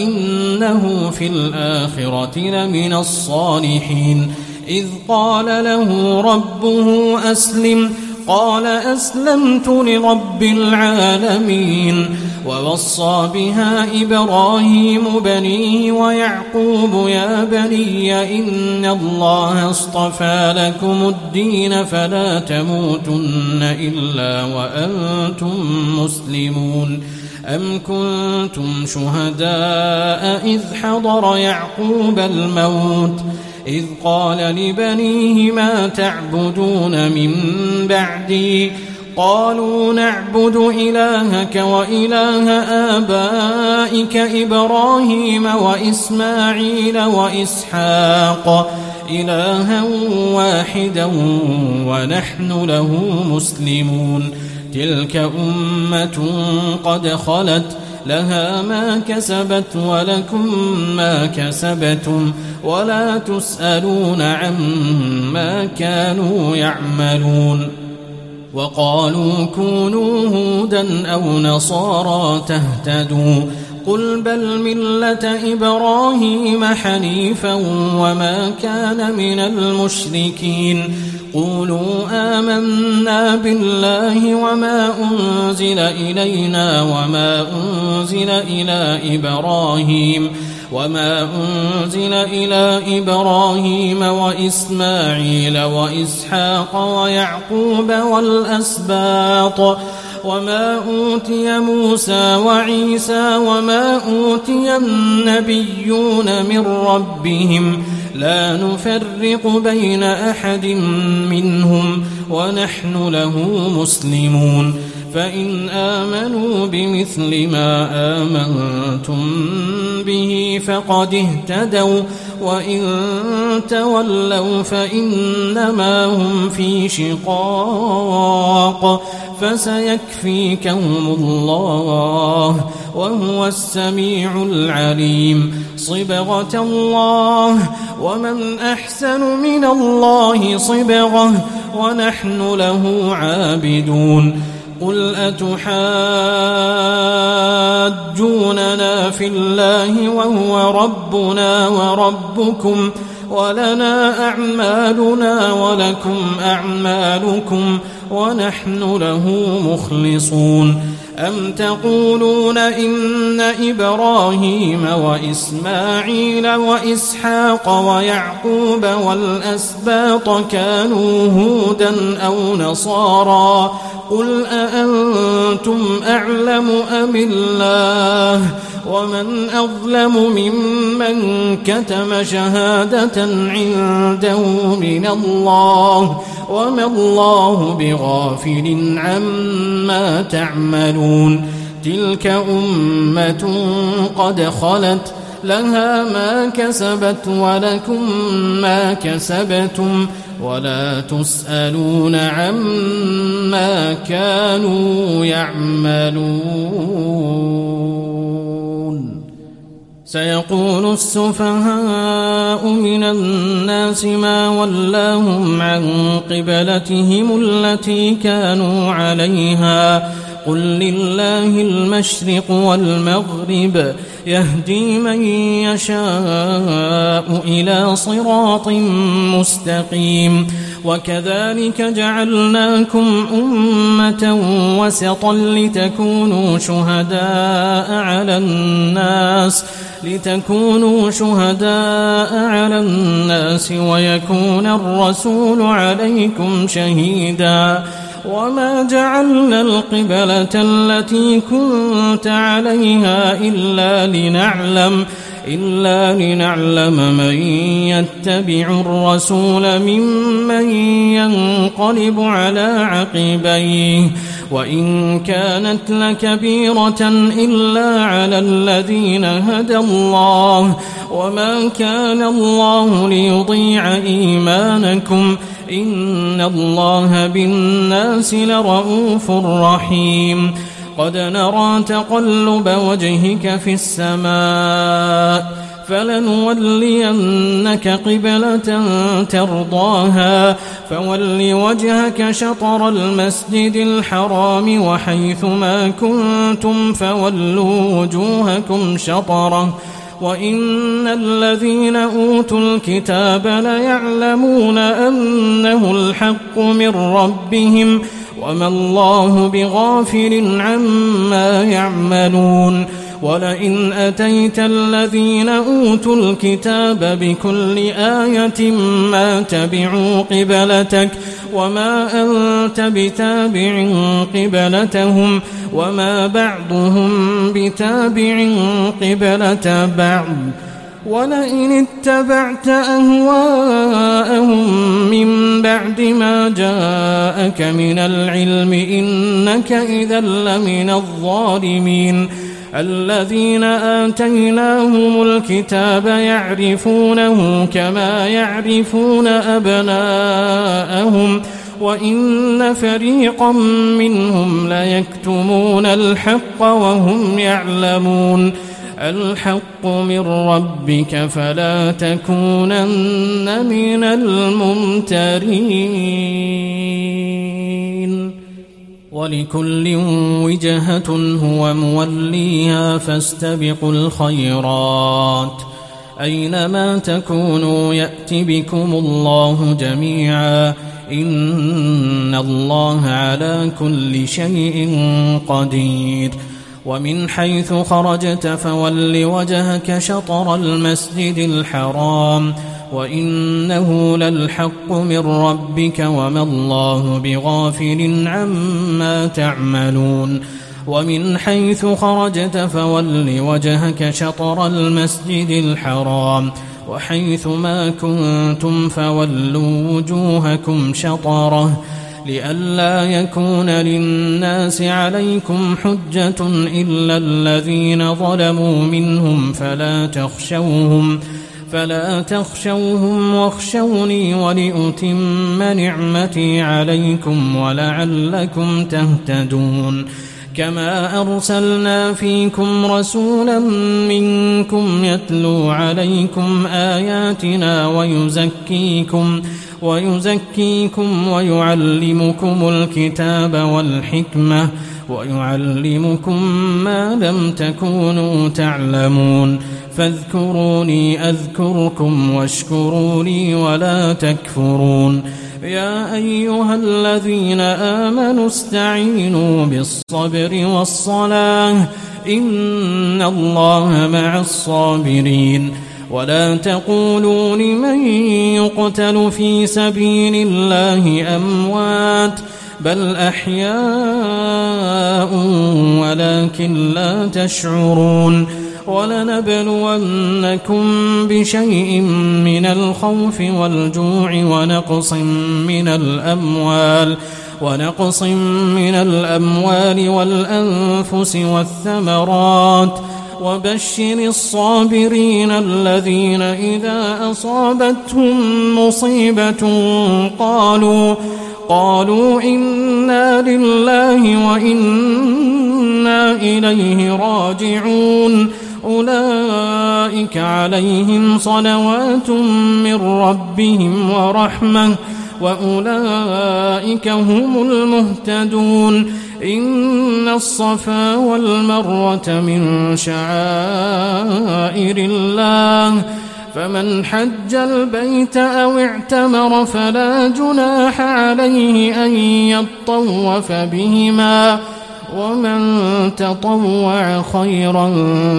وإنه في الآخرة لمن الصالحين إذ قال له ربه أسلم قال أسلمت لرب العالمين ووصى بها إبراهيم بنيه ويعقوب يا بني إن الله اصطفى لكم الدين فلا تموتن إلا وأنتم مسلمون أم كنتم شهداء إذ حضر يعقوب الموت إذ قال لبنيه ما تعبدون من بعدي قالوا نعبد إلهك وإله آبائك إبراهيم وإسماعيل وإسحاق إلها واحدا ونحن له مسلمون تلك أمة قد خلت لها ما كسبت ولكم ما كسبتم ولا تسألون عما كانوا يعملون وقالوا كونوا هودا أو نصارى تهتدوا قل بل ملة إبراهيم حنيفا وما كان من المشركين قولوا آمنا بالله وما أنزل إلينا وما أنزل إلى إبراهيم وما أنزل إلى إبراهيم وإسماعيل وإسحاق ويعقوب والأسباط وما أوتي موسى وعيسى وما أوتي النبيون من ربهم لا نفرق بين أحد منهم ونحن له مسلمون فإن آمنوا بمثل ما آمنتم به فقد اهتدوا وإن تولوا فإنما هم في شقاق فسيكفيكهم الله وهو السميع العليم صبغة الله ومن أحسن من الله صبغة ونحن له عابدون قل أتحاجوننا في الله وهو ربنا وربكم ولنا أعمالنا ولكم أعمالكم ونحن له مخلصون أم تقولون إن إبراهيم وإسماعيل وإسحاق ويعقوب والأسباط كانوا هودا أو نصارى قل أأنتم أعلم أم الله ومن أظلم ممن كتم شهادة عنده من الله وما الله بغافل عما تعملون تلك أمة قد خلت لها ما كسبت ولكم ما كسبتم ولا تسألون عما كانوا يعملون سيقول السفهاء من الناس ما ولاهم عن قبلتهم التي كانوا عليها قل لله المشرق والمغرب يهدي من يشاء إلى صراط مستقيم وكذلك جعلناكم أمة وسطا لتكونوا شهداء على الناس لتكونوا شهداء على الناس ويكون الرسول عليكم شهيدا وما جعلنا القبلة التي كنت عليها إلا لنعلم إلا لنعلم من يتبع الرسول ممن ينقلب على عقبيه وإن كانت لكبيرة إلا على الذين هدى الله وما كان الله ليضيع إيمانكم إن الله بالناس لرؤوف رحيم قد نرى تقلب وجهك في السماء فلنولينك قبلة ترضاها فول وجهك شطر المسجد الحرام وحيث ما كنتم فولوا وجوهكم شطره وإن الذين أوتوا الكتاب ليعلمون أنه الحق من ربهم وما الله بغافل عما يعملون ولئن أتيت الذين أوتوا الكتاب بكل آية ما تبعوا قبلتك وما أنت بتابع قبلتهم وما بعضهم بتابع قبلة بعض ولئن اتبعت أهواءهم من بعد ما جاءك من العلم إنك إذا لمن الظالمين الذين آتيناهم الكتاب يعرفونه كما يعرفون أبناءهم وإن فريقا منهم ليكتمون الحق وهم يعلمون الحق من ربك فلا تكونن من الممترين ولكل وجهة هو موليها فاستبقوا الخيرات أينما تكونوا يأت بكم الله جميعا إن الله على كل شيء قدير ومن حيث خرجت فول وجهك شطر المسجد الحرام وإنه للحق من ربك وما الله بغافل عما تعملون ومن حيث خرجت فول وجهك شطر المسجد الحرام وحيث ما كنتم فولوا وجوهكم شطره لئلا يكون للناس عليكم حجة إلا الذين ظلموا منهم فلا تخشوهم فلا تخشوهم واخشوني ولأتم نعمتي عليكم ولعلكم تهتدون كما أرسلنا فيكم رسولا منكم يتلو عليكم آياتنا ويزكيكم ويزكيكم ويعلمكم الكتاب والحكمة ويعلمكم ما لم تكونوا تعلمون فاذكروني أذكركم واشكروا لي ولا تكفرون يا أيها الذين آمنوا استعينوا بالصبر والصلاة إن الله مع الصابرين ولا تقولوا لمن يقتل في سبيل الله أموات بل أحياء ولكن لا تشعرون ولنبلونكم بشيء من الخوف والجوع ونقص من الأموال ونقص من الأموال والأنفس والثمرات وبشر الصابرين الذين إذا أصابتهم مصيبة قالوا قالوا إنا لله وإنا إليه راجعون أولئك عليهم صلوات من ربهم ورحمة وأولئك هم المهتدون إن الصفا والمروة من شعائر الله فمن حج البيت أو اعتمر فلا جناح عليه أن يطوف بهما ومن تطوع خيرا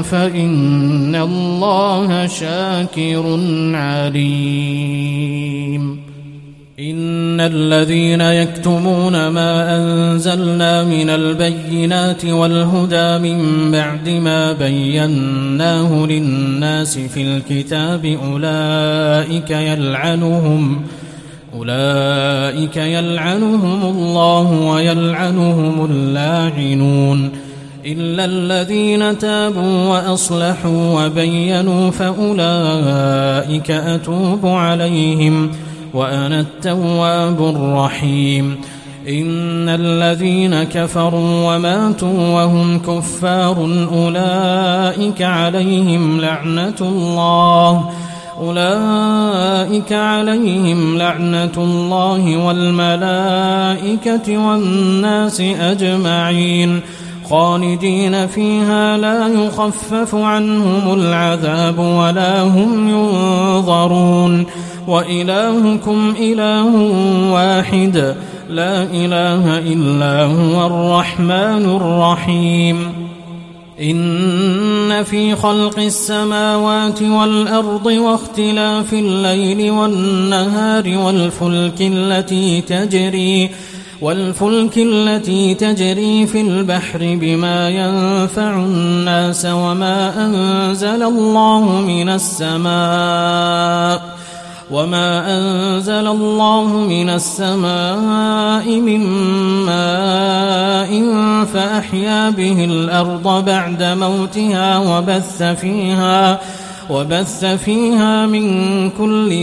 فإن الله شاكر عليم إن الذين يكتمون ما أنزلنا من البينات والهدى من بعد ما بيناه للناس في الكتاب أولئك يلعنهم أولئك يلعنهم الله ويلعنهم اللاعنون إلا الذين تابوا وأصلحوا وبينوا فأولئك أتوب عليهم وأنا التواب الرحيم إن الذين كفروا وماتوا وهم كفار أولئك عليهم لعنة الله أولئك عليهم لعنة الله والملائكة والناس أجمعين خالدين فيها لا يخفف عنهم العذاب ولا هم ينظرون وإلهكم إله واحد لا إله إلا هو الرحمن الرحيم إن في خلق السماوات والأرض واختلاف الليل والنهار والفلك التي تجري والفلك التي تجري في البحر بما ينفع الناس وما أنزل الله من السماء وما أنزل الله من السماء من ماء فأحيا به الأرض بعد موتها وبث فيها وبث فيها من كل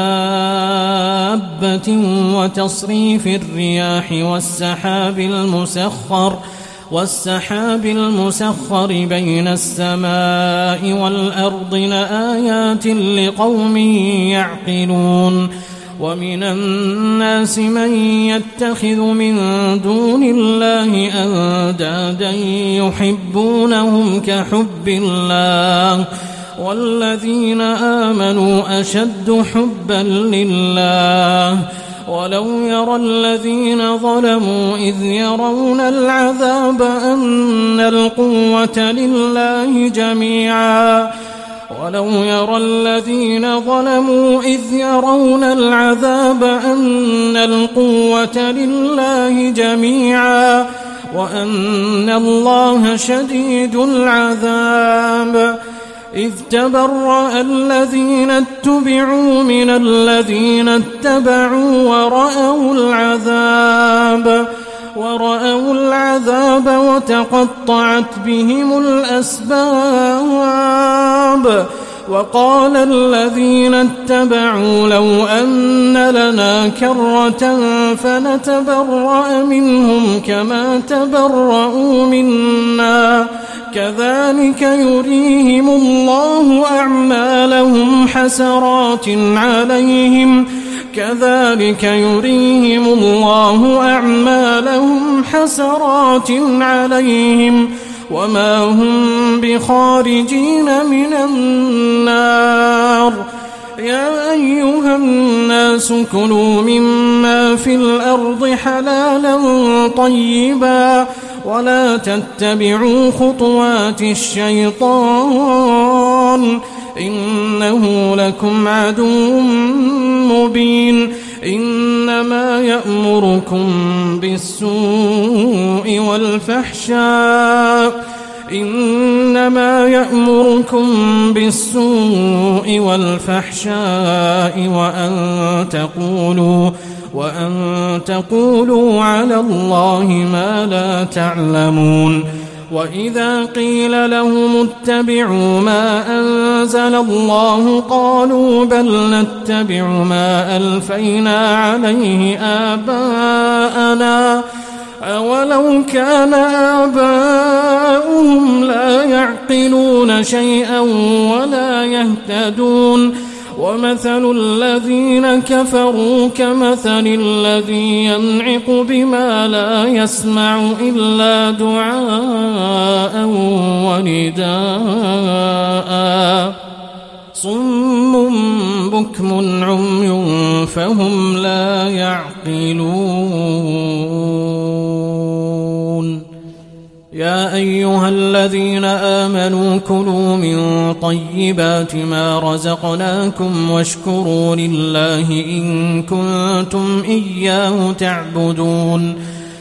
دابة وتصريف الرياح والسحاب المسخر والسحاب المسخر بين السماء والأرض لآيات لقوم يعقلون ومن الناس من يتخذ من دون الله أندادا يحبونهم كحب الله والذين آمنوا أشد حبا لله ولو يرى الذين ظلموا إذ يرون العذاب أن القوة لله جميعا ولو يرى الذين ظلموا إذ يرون العذاب أن القوة لله جميعا وأن الله شديد العذاب إذ تبرأ الذين اتبعوا من الذين اتبعوا ورأوا العذاب ورأوا العذاب وتقطعت بهم الأسباب وقال الذين اتبعوا لو أن لنا كرة فنتبرأ منهم كما تبرأوا منا كذلك يريهم الله أعمالهم حسرات عليهم كذلك يريهم الله أعمالهم حسرات عليهم وما هم بخارجين من النار يا أيها الناس كلوا مما في الأرض حلالا طيبا ولا تتبعوا خطوات الشيطان إنه لكم عدو مبين إنما يأمركم بالسوء والفحشاء إنما يأمركم بالسوء والفحشاء وأن تقولوا وأن تقولوا على الله ما لا تعلمون وإذا قيل لهم اتبعوا ما أنزل الله قالوا بل نتبع ما ألفينا عليه آباءنا أولو كان آباؤهم لا يعقلون شيئا ولا يهتدون ومثل الذين كفروا كمثل الذي ينعق بما لا يسمع إلا دعاء ونداء صم بكم عمي فهم لا يعقلون يا أيها الذين آمنوا كلوا من طيبات ما رزقناكم واشكروا لله إن كنتم إياه تعبدون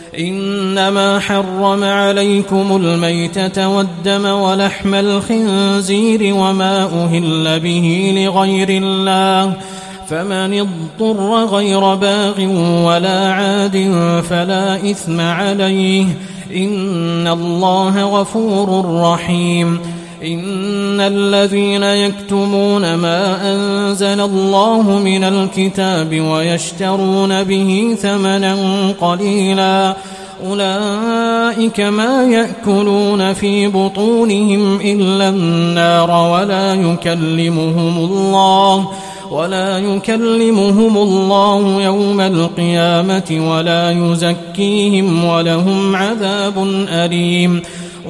إنما حرم عليكم الميتة والدم ولحم الخنزير وما أهل به لغير الله فمن اضطر غير باغ ولا عاد فلا إثم عليه إن الله غفور رحيم إن الذين يكتمون ما أنزل الله من الكتاب ويشترون به ثمنا قليلا أولئك ما يأكلون في بطونهم إلا النار ولا يكلمهم الله ولا يكلمهم الله يوم القيامة ولا يزكيهم ولهم عذاب أليم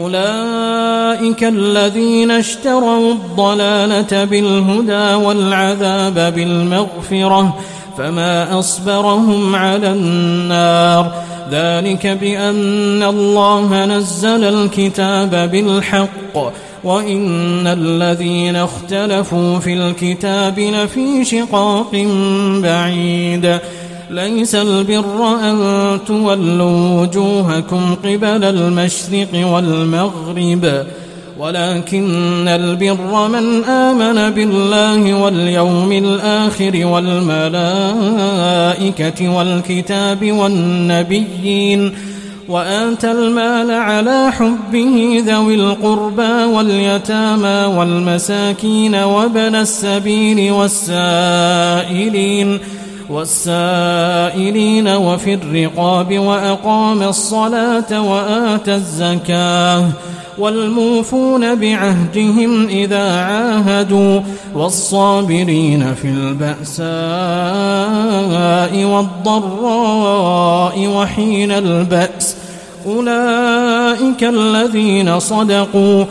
أولئك الذين اشتروا الضلالة بالهدى والعذاب بالمغفرة فما أصبرهم على النار ذلك بأن الله نزل الكتاب بالحق وإن الذين اختلفوا في الكتاب لفي شقاق بعيد ليس البر أن تولوا وجوهكم قبل المشرق والمغرب ولكن البر من آمن بالله واليوم الآخر والملائكة والكتاب والنبيين وآتى المال على حبه ذوي القربى واليتامى والمساكين وابن السبيل والسائلين والسائلين وفي الرقاب وأقام الصلاة وآتى الزكاة والموفون بعهدهم إذا عاهدوا والصابرين في البأساء والضراء وحين البأس أولئك الذين صدقوا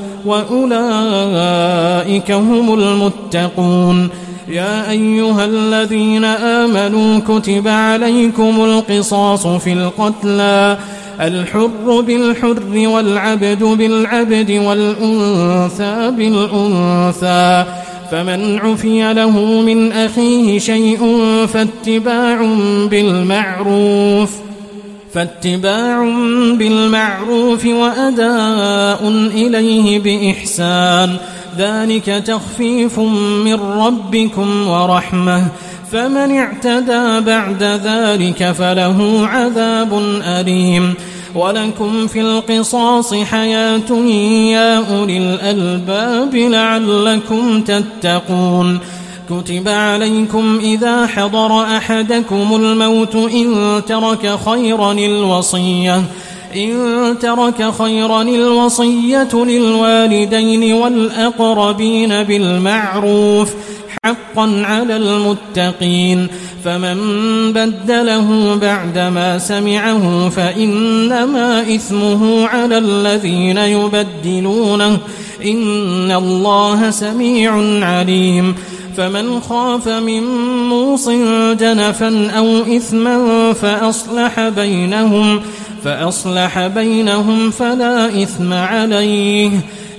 وأولئك هم المتقون يا أيها الذين آمنوا كتب عليكم القصاص في القتلى الحر بالحر والعبد بالعبد والأنثى بالأنثى فمن عفي له من أخيه شيء فاتباع بالمعروف فاتباع بالمعروف وأداء إليه بإحسان ذلك تخفيف من ربكم ورحمة فمن اعتدى بعد ذلك فله عذاب أليم ولكم في القصاص حياة يا أولي الألباب لعلكم تتقون كتب عليكم إذا حضر أحدكم الموت إن ترك خيرا الوصية إن ترك خيرا الوصية للوالدين والأقربين بالمعروف حقا على المتقين فمن بدله بعدما سمعه فإنما إثمه على الذين يبدلونه إن الله سميع عليم فمن خاف من موص جنفا أو إثما فأصلح بينهم فأصلح بينهم فلا إثم عليه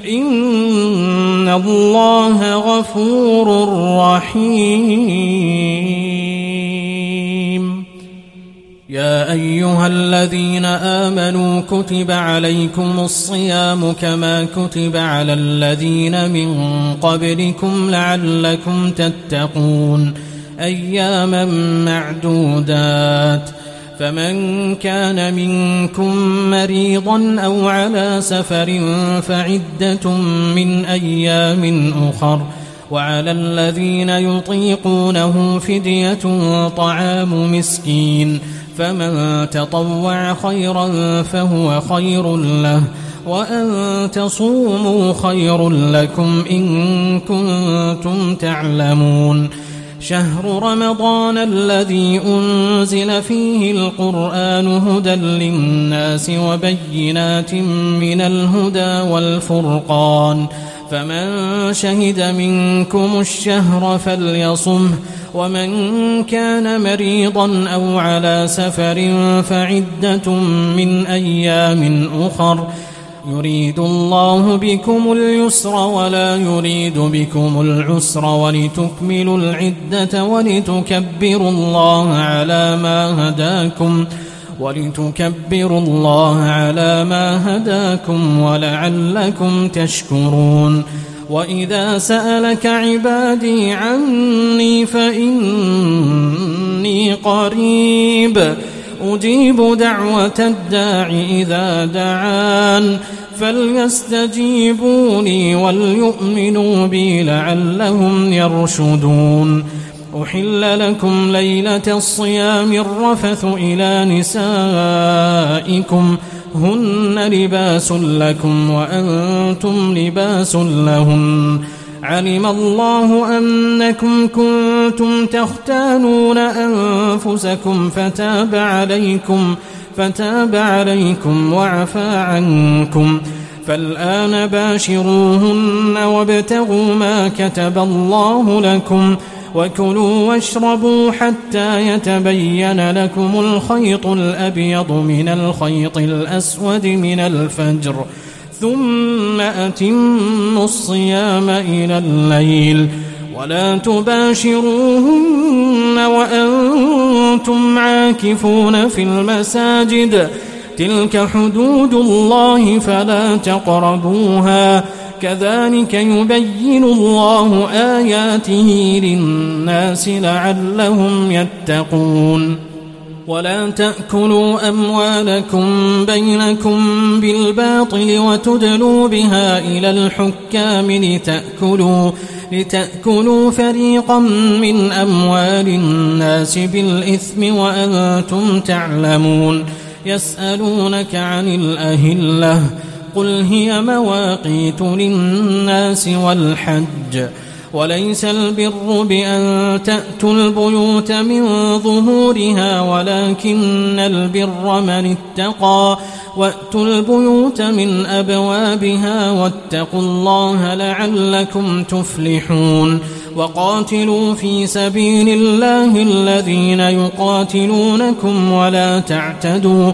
إن الله غفور رحيم يا أيها الذين آمنوا كتب عليكم الصيام كما كتب على الذين من قبلكم لعلكم تتقون أياما معدودات فمن كان منكم مريضا أو على سفر فعدة من أيام أخر وعلى الذين يطيقونه فدية طعام مسكين فمن تطوع خيرا فهو خير له وأن تصوموا خير لكم إن كنتم تعلمون شهر رمضان الذي أنزل فيه القرآن هدى للناس وبينات من الهدى والفرقان فمن شهد منكم الشهر فليصمه ومن كان مريضا أو على سفر فعدة من أيام أخر يريد الله بكم اليسر ولا يريد بكم العسر ولتكملوا العدة ولتكبروا الله على ما هداكم ولتكبروا الله على ما هداكم ولعلكم تشكرون وإذا سألك عبادي عني فإني قريب أجيب دعوة الداع إذا دعان فليستجيبوا لي وليؤمنوا بي لعلهم يرشدون أحل لكم ليلة الصيام الرفث إلى نسائكم هن لباس لكم وأنتم لباس لهن علم الله أنكم كنتم تختانون أنفسكم فتاب عليكم فتاب عليكم وعفى عنكم فالآن باشروهن وابتغوا ما كتب الله لكم وكلوا واشربوا حتى يتبين لكم الخيط الأبيض من الخيط الأسود من الفجر ثم أتموا الصيام إلى الليل ولا تباشروهن وأنتم عاكفون في المساجد تلك حدود الله فلا تقربوها كذلك يبين الله آياته للناس لعلهم يتقون ولا تأكلوا أموالكم بينكم بالباطل وتدلوا بها إلى الحكام لتأكلوا, لتأكلوا فريقا من أموال الناس بالإثم وأنتم تعلمون يسألونك عن الأهلة قل هي مواقيت للناس والحج وليس البر بأن تأتوا البيوت من ظهورها ولكن البر من اتقى وأتوا البيوت من أبوابها واتقوا الله لعلكم تفلحون وقاتلوا في سبيل الله الذين يقاتلونكم ولا تعتدوا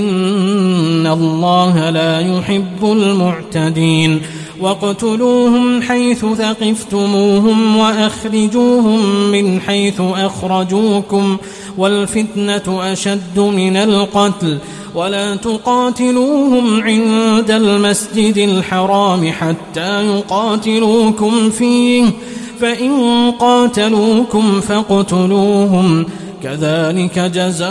إن الله لا يحب المعتدين واقتلوهم حيث ثقفتموهم وأخرجوهم من حيث أخرجوكم والفتنة أشد من القتل ولا تقاتلوهم عند المسجد الحرام حتى يقاتلوكم فيه فإن قاتلوكم فاقتلوهم كذلك جزاء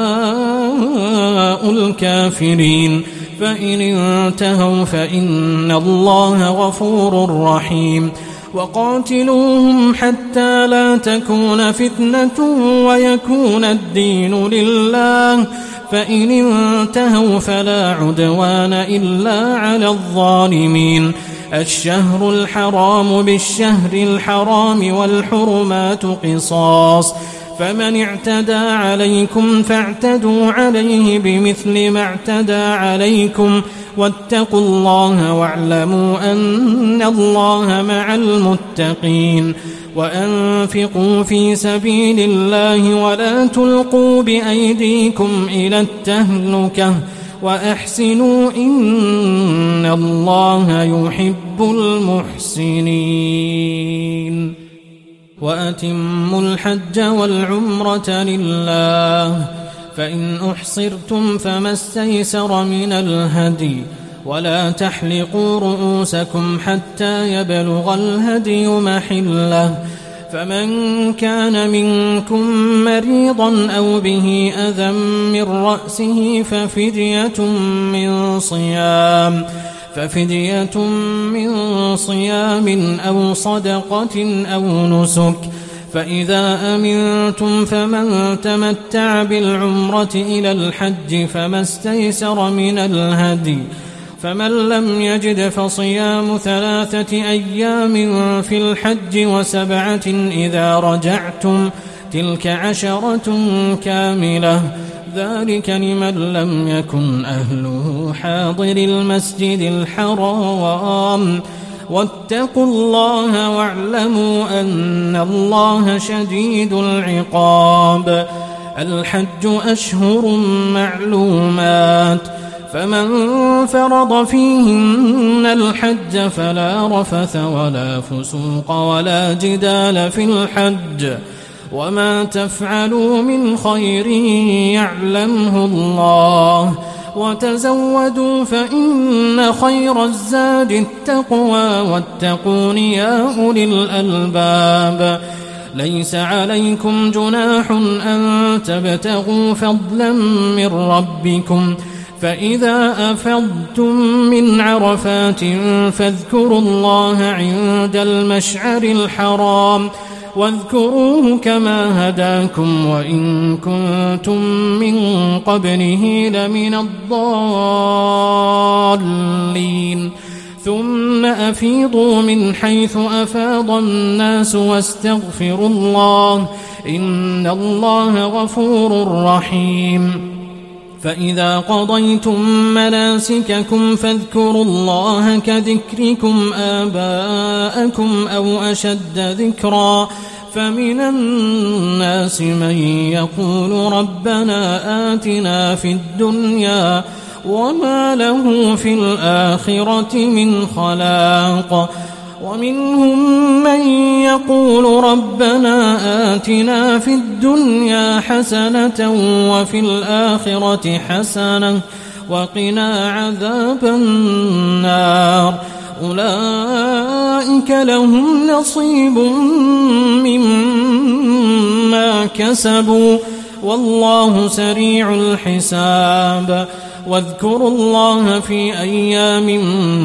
الكافرين فإن انتهوا فإن الله غفور رحيم وقاتلوهم حتى لا تكون فتنة ويكون الدين لله فإن انتهوا فلا عدوان إلا على الظالمين الشهر الحرام بالشهر الحرام والحرمات قصاص فمن اعتدى عليكم فاعتدوا عليه بمثل ما اعتدى عليكم واتقوا الله واعلموا أن الله مع المتقين وأنفقوا في سبيل الله ولا تلقوا بأيديكم إلى التهلكة وأحسنوا إن الله يحب المحسنين وأتموا الحج والعمرة لله فإن أحصرتم فما استيسر من الهدي ولا تحلقوا رؤوسكم حتى يبلغ الهدي محله فمن كان منكم مريضا أو به أذى من رأسه ففدية من صيام ففدية من صيام أو صدقة أو نسك فإذا أمنتم فمن تمتع بالعمرة إلى الحج فما استيسر من الهدي فمن لم يجد فصيام ثلاثة أيام في الحج وسبعة إذا رجعتم تلك عشرة كاملة ذلك لمن لم يكن أهله حاضر المسجد الحرام واتقوا الله واعلموا أن الله شديد العقاب الحج أشهر معلومات فمن فرض فيهن الحج فلا رفث ولا فسوق ولا جدال في الحج وما تفعلوا من خير يعلمه الله وتزودوا فإن خير الزاد التقوى واتقون يا أولي الألباب ليس عليكم جناح أن تبتغوا فضلا من ربكم فإذا أفضتم من عرفات فاذكروا الله عند المشعر الحرام واذكروه كما هداكم وإن كنتم من قبله لمن الضالين ثم أفيضوا من حيث أفاض الناس واستغفروا الله إن الله غفور رحيم فإذا قضيتم مناسككم فاذكروا الله كذكركم آباءكم أو أشد ذكرا فمن الناس من يقول ربنا آتنا في الدنيا وما له في الآخرة من خلاق ومنهم من يقول ربنا آتنا في الدنيا حسنة وفي الآخرة حسنة وقنا عذاب النار أولئك لهم نصيب مما كسبوا والله سريع الحساب واذكروا الله في أيام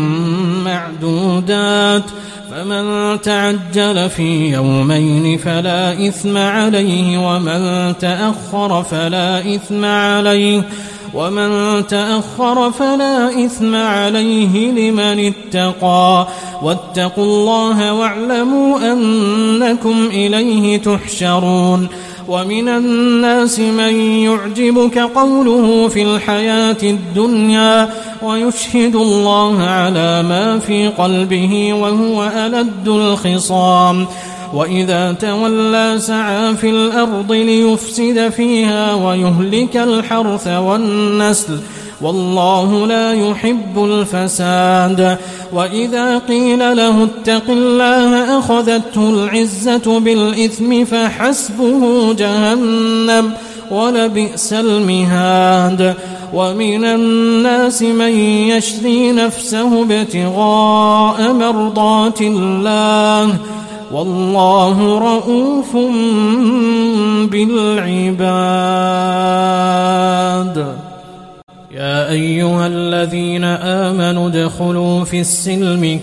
معدودات فمن تعجل في يومين فلا إثم عليه ومن تأخر فلا إثم عليه ومن تأخر فلا إثم عليه لمن اتقى واتقوا الله واعلموا أنكم إليه تحشرون ومن الناس من يعجبك قوله في الحياة الدنيا ويشهد الله على ما في قلبه وهو ألد الخصام وإذا تولى سعى في الأرض ليفسد فيها ويهلك الحرث والنسل والله لا يحب الفساد وإذا قيل له اتق الله أخذته العزة بالإثم فحسبه جهنم ولبئس المهاد ومن الناس من يشري نفسه ابتغاء مرضات الله والله رؤوف بالعباد يا أيها الذين آمنوا ادخلوا في السلم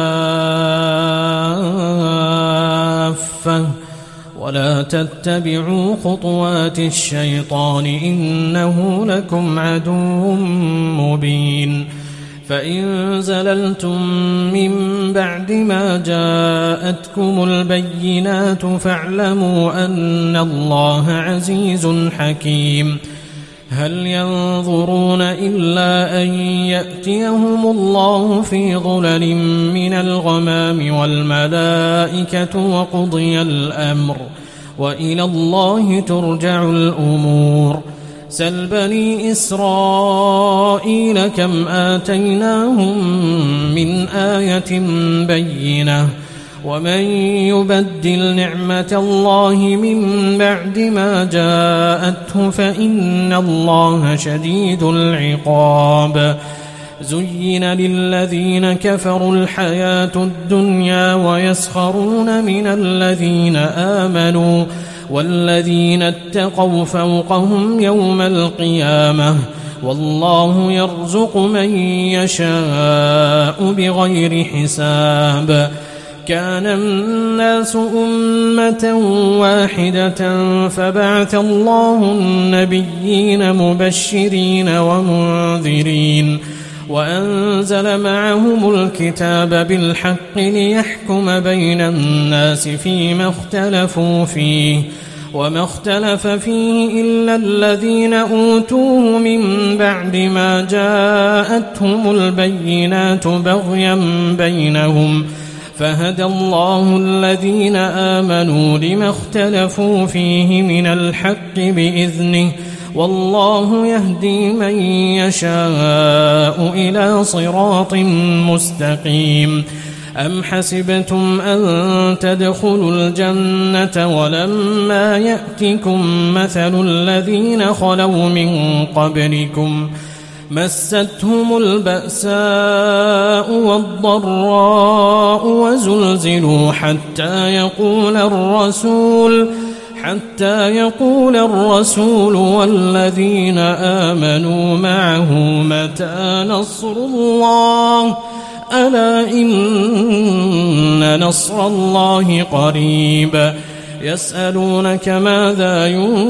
كافة ولا تتبعوا خطوات الشيطان إنه لكم عدو مبين فإن زللتم من بعد ما جاءتكم البينات فاعلموا أن الله عزيز حكيم هل ينظرون إلا أن يأتيهم الله في ظلل من الغمام والملائكة وقضي الأمر وإلى الله ترجع الأمور سل بني إسرائيل كم آتيناهم من آية بينة ومن يبدل نعمة الله من بعد ما جاءته فإن الله شديد العقاب زين للذين كفروا الحياة الدنيا ويسخرون من الذين آمنوا والذين اتقوا فوقهم يوم القيامة والله يرزق من يشاء بغير حساب كان الناس أمة واحدة فبعث الله النبيين مبشرين ومنذرين وأنزل معهم الكتاب بالحق ليحكم بين الناس فيما اختلفوا فيه وما اختلف فيه إلا الذين أوتوه من بعد ما جاءتهم البينات بغيا بينهم فهدى الله الذين آمنوا لما اختلفوا فيه من الحق بإذنه والله يهدي من يشاء إلى صراط مستقيم. أم حسبتم أن تدخلوا الجنة ولما يأتكم مثل الذين خلوا من قبلكم مستهم البأساء والضراء وزلزلوا حتى يقول الرسول حتى يقول الرسول والذين آمنوا معه متى نصر الله ألا إن نصر الله قريب. يسألونك ماذا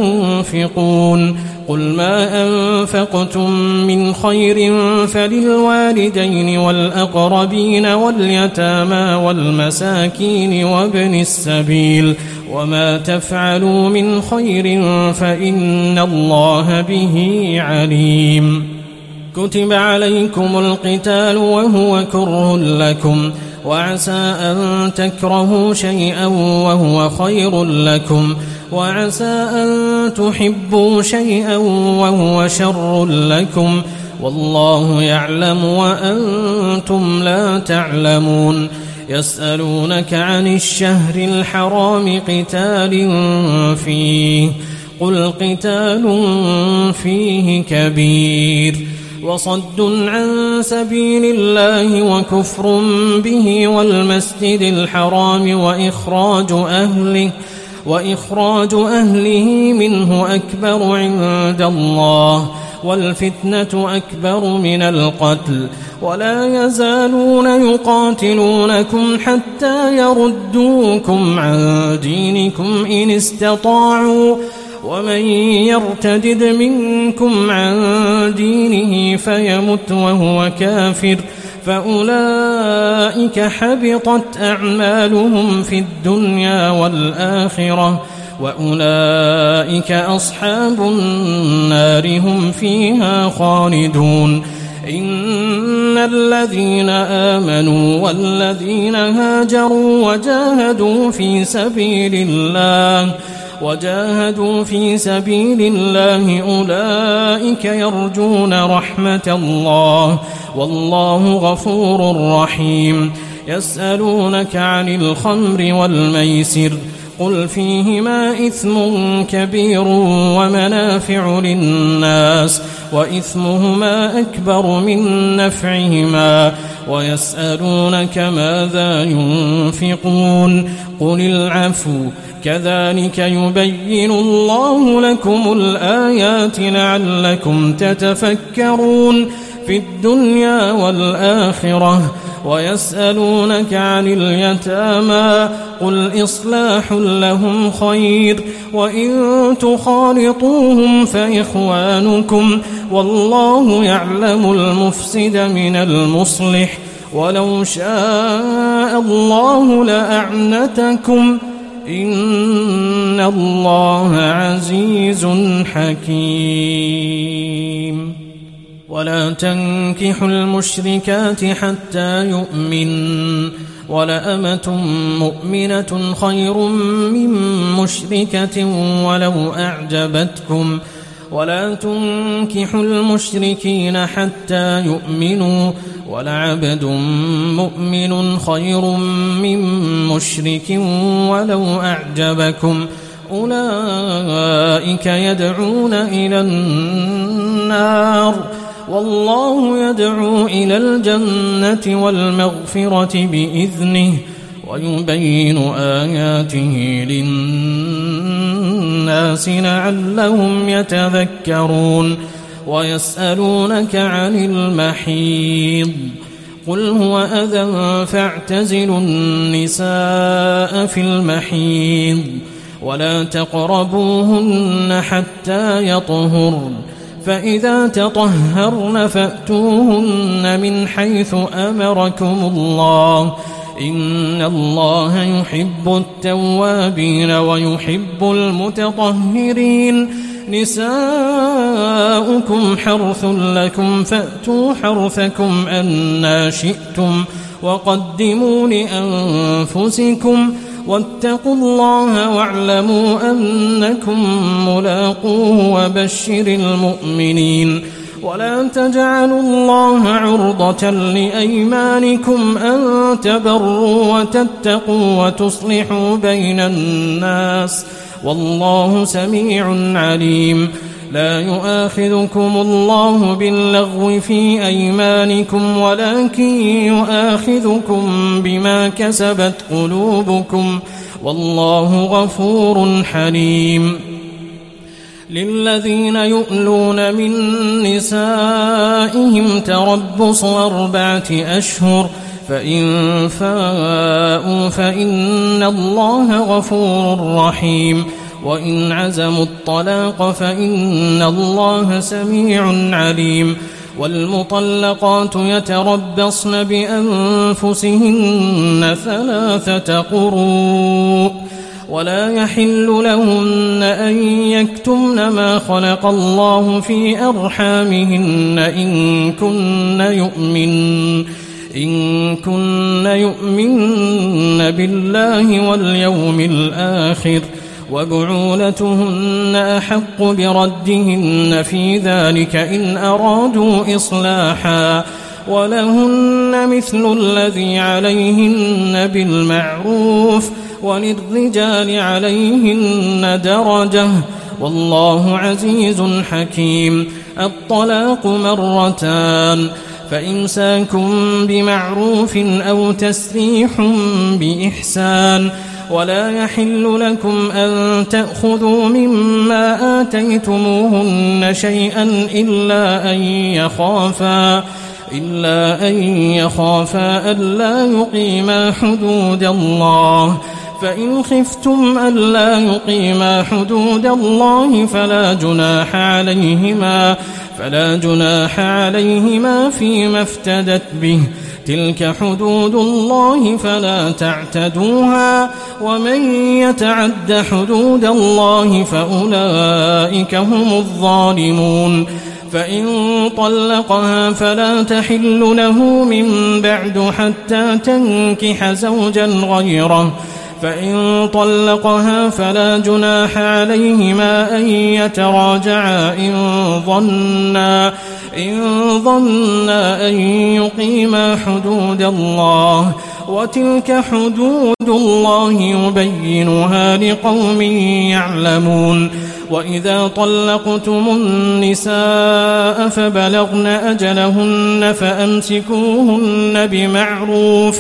ينفقون قل ما أنفقتم من خير فللوالدين والأقربين واليتامى والمساكين وابن السبيل وما تفعلوا من خير فإن الله به عليم. كتب عليكم القتال وهو كره لكم وعسى أن تكرهوا شيئا وهو خير لكم وعسى أن تحبوا شيئا وهو شر لكم والله يعلم وأنتم لا تعلمون. يسألونك عن الشهر الحرام قتال فيه قل قتال فيه كبير وصد عن سبيل الله وكفر به والمسجد الحرام وإخراج أهله وإخراج أهله منه أكبر عند الله والفتنة أكبر من القتل ولا يزالون يقاتلونكم حتى يردوكم عن دينكم إن استطاعوا ومن يرتدد منكم عن دينه فيمت وهو كافر فأولئك حبطت أعمالهم في الدنيا والآخرة وأولئك أصحاب النار هم فيها خالدون. إن الذين آمنوا والذين هاجروا وجاهدوا في سبيل الله وجاهدوا في سبيل الله أولئك يرجون رحمة الله والله غفور رحيم. يسألونك عن الخمر والميسر قل فيهما إثم كبير ومنافع للناس وإثمهما أكبر من نفعهما ويسألونك ماذا ينفقون قل العفو كذلك يبين الله لكم الآيات لعلكم تتفكرون في الدنيا والآخرة. ويسألونك عن اليتامى قل إصلاح لهم خير وإن تخالطوهم فإخوانكم والله يعلم المفسد من المصلح ولو شاء الله لأعنتكم إن الله عزيز حكيم. ولا تنكحوا المشركات حتى يؤمن ولأمة مؤمنة خير من مشركة ولو أعجبتكم ولا تنكحوا المشركين حتى يؤمنوا ولعبد مؤمن خير من مشرك ولو أعجبكم أولئك يدعون إلى النار والله يدعو إلى الجنة والمغفرة بإذنه ويبين آياته للناس لعلهم يتذكرون. ويسألونك عن المحيض قل هو أذى فاعتزلوا النساء في المحيض ولا تقربوهن حتى يطهرن فإذا تطهرن فأتوهن من حيث أمركم الله إن الله يحب التوابين ويحب المتطهرين. نساؤكم حرث لكم فأتوا حرثكم أنى شئتم وقدموا لأنفسكم واتقوا الله واعلموا أنكم ملاقوه وبشر المؤمنين ولا تجعلوا الله عرضة لأيمانكم أن تبروا وتتقوا وتصلحوا بين الناس والله سميع عليم. لا يؤاخذكم الله باللغو في أيمانكم ولكن يؤاخذكم بما كسبت قلوبكم والله غفور حليم. للذين يؤلون من نسائهم تربص أربعة أشهر فإن فاءوا فإن الله غفور رحيم وإن عزموا الطلاق فإن الله سميع عليم. والمطلقات يتربصن بأنفسهن ثلاثة قروء ولا يحل لهن أن يكتمن ما خلق الله في أرحامهن إن كن يؤمن إن كن يؤمن بالله واليوم الآخر وبعولتهن أحق بردهن في ذلك إن أرادوا إصلاحا ولهن مثل الذي عليهن بالمعروف وللرجال عليهن درجة والله عزيز حكيم. الطلاق مرتان فإمساك بمعروف أو تسريح بإحسان ولا يحل لكم أن تأخذوا مما آتيتموهن شيئا إلا أن يخافا إلا أن يخافا ألا يقيما حدود الله فإن خفتم ألا يقيما حدود الله فلا جناح عليهما فلا جناح عليهما فيما افتدت به تلك حدود الله فلا تعتدوها ومن يتعد حدود الله فأولئك هم الظالمون. فإن طلقها فلا تحل له من بعد حتى تنكح زوجا غيره فإن طلقها فلا جناح عليهما أن يتراجعا إن ظنا إن ظنا أن يقيما حدود الله وتلك حدود الله يبينها لقوم يعلمون. وإذا طلقتم النساء فبلغن أجلهن فأمسكوهن بمعروف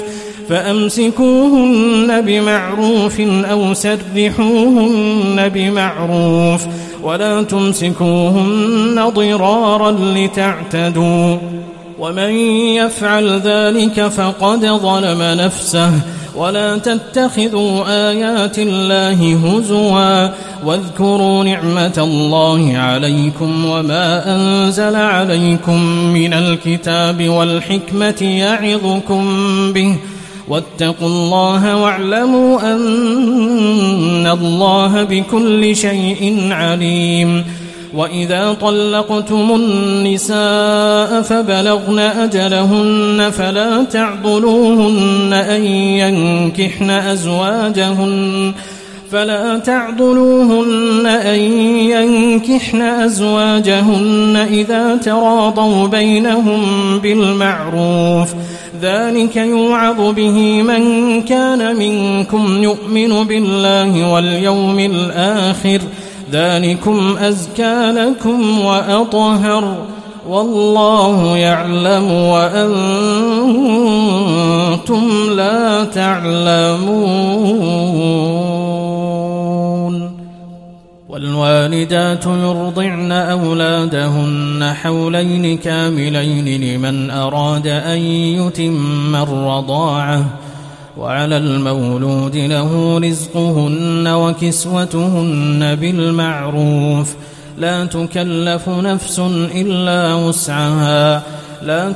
فأمسكوهن بمعروف أو سرحوهن بمعروف ولا تمسكوهن ضرارا لتعتدوا ومن يفعل ذلك فقد ظلم نفسه. ولا تتخذوا آيات الله هزوا واذكروا نعمة الله عليكم وما أنزل عليكم من الكتاب والحكمة يعظكم به واتقوا الله واعلموا أن الله بكل شيء عليم. وإذا طلقتم النساء فبلغن أجلهن فلا تعضلوهن أن ينكحن أزواجهن فلا تعضلوهن أن ينكحن أزواجهن إذا تراضوا بينهم بالمعروف ذلك يوعظ به من كان منكم يؤمن بالله واليوم الآخر ذلكم أزكى لكم وأطهر والله يعلم وأنتم لا تعلمون. والوالدات يرضعن أولادهن حولين كاملين لمن أراد أن يتم الرضاعة وعلى المولود له رزقهن وكسوتهن بالمعروف لا تكلف نفس إلا وسعها لا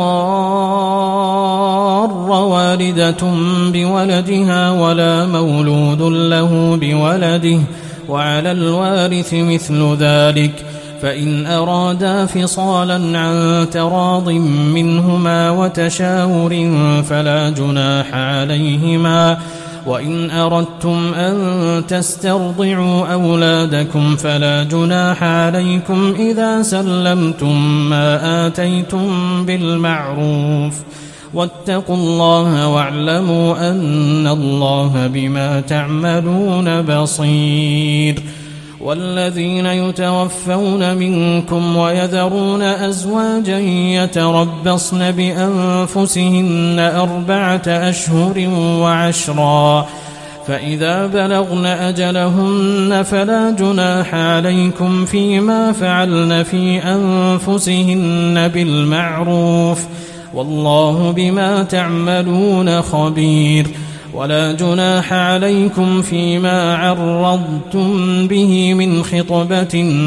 تضار والدة بولدها ولا مولود له بولده وعلى الوارث مثل ذلك فإن أرادا فصالا عن تراض منهما وتشاور فلا جناح عليهما وإن أردتم أن تسترضعوا أولادكم فلا جناح عليكم إذا سلمتم ما آتيتم بالمعروف واتقوا الله واعلموا أن الله بما تعملون بصير. والذين يتوفون منكم ويذرون أزواجا يتربصن بأنفسهن أربعة أشهر وعشرا فإذا بلغن أجلهن فلا جناح عليكم فيما فعلن في أنفسهن بالمعروف والله بما تعملون خبير. ولا جناح عليكم فيما عرضتم به من خطبة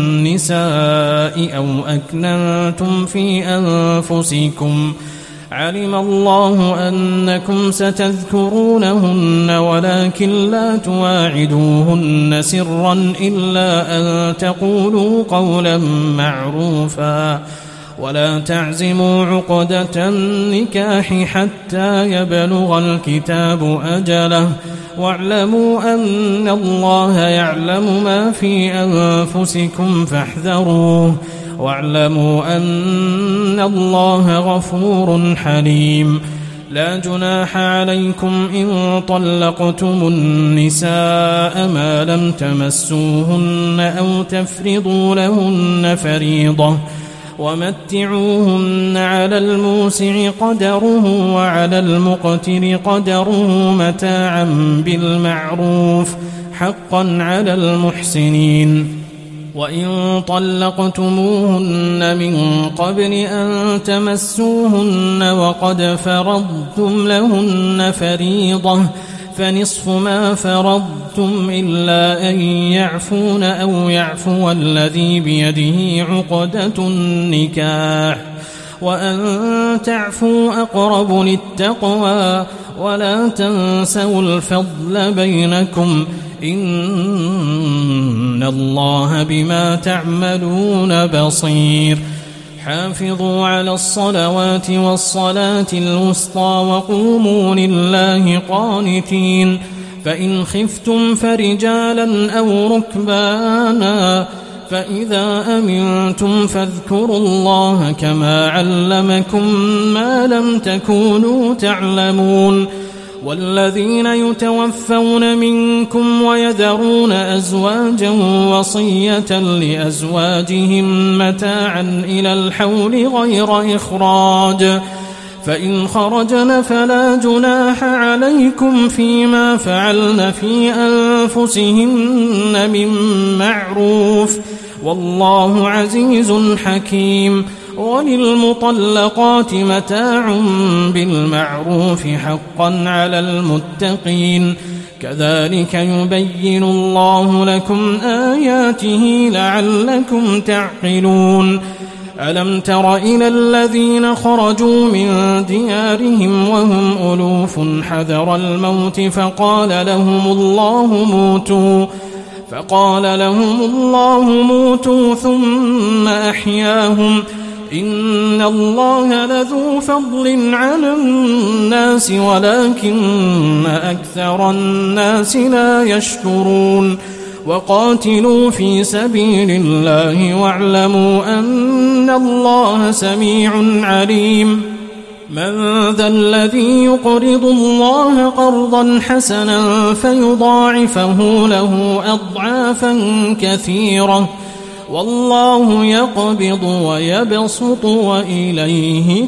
النساء أو أكننتم في أنفسكم علم الله أنكم ستذكرونهن ولكن لا تواعدوهن سرا إلا أن تقولوا قولا معروفا ولا تعزموا عقدة النكاح حتى يبلغ الكتاب أجله واعلموا أن الله يعلم ما في أنفسكم فاحذروه واعلموا أن الله غفور حليم. لا جناح عليكم إن طلقتم النساء ما لم تمسوهن أو تفرضوا لهن فريضة ومتعوهن على الموسع قدره وعلى المقتر قدره متاعا بالمعروف حقا على المحسنين. وإن طلقتموهن من قبل أن تمسوهن وقد فرضتم لهن فريضة فنصف ما فرضتم إلا أن يعفون أو يعفو الذي بيده عقدة النكاح وأن تعفوا أقرب للتقوى ولا تنسوا الفضل بينكم إن الله بما تعملون بصير. حافظوا على الصلوات والصلاة الوسطى وقوموا لله قانتين. فإن خفتم فرجالا أو ركبانا فإذا أمنتم فاذكروا الله كما علمكم ما لم تكونوا تعلمون. والذين يتوفون منكم ويذرون أزواجا وصية لأزواجهم متاعا إلى الحول غير إخراج فإن خرجن فلا جناح عليكم فيما فعلن في أنفسهن من معروف والله عزيز حكيم. وللمطلقات متاع بالمعروف حقا على المتقين كذلك يبين الله لكم آياته لعلكم تعقلون. ألم تر إلى الذين خرجوا من ديارهم وهم ألوف حذر الموت فقال لهم الله موتوا فقال لهم الله موتوا ثم أحياهم إن الله لذو فضل على الناس ولكن أكثر الناس لا يشكرون. وقاتلوا في سبيل الله واعلموا أن الله سميع عليم. من ذا الذي يقرض الله قرضا حسنا فيضاعفه له أضعافا كثيرة والله يقبض ويبسط وإليه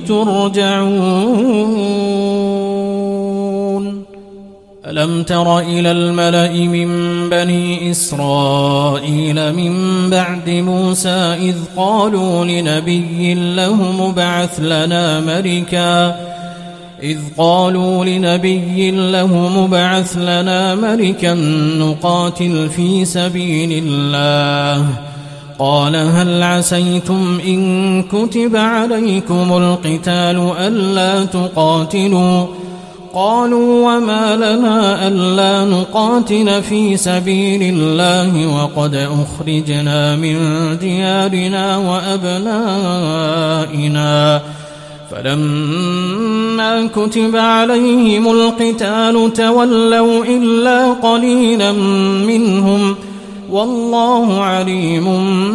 ترجعون. ألم تر إلى الملأ من بني إسرائيل من بعد موسى إذ قالوا لنبي له مبعث لنا ملكا إذ قالوا لنبي له مبعث لنا ملكا نقاتل في سبيل الله قال هل عسيتم إن كتب عليكم القتال ألا تقاتلوا قالوا وما لنا ألا نقاتل في سبيل الله وقد أخرجنا من ديارنا وأبنائنا فلما كتب عليهم القتال تولوا إلا قليلا منهم والله عليم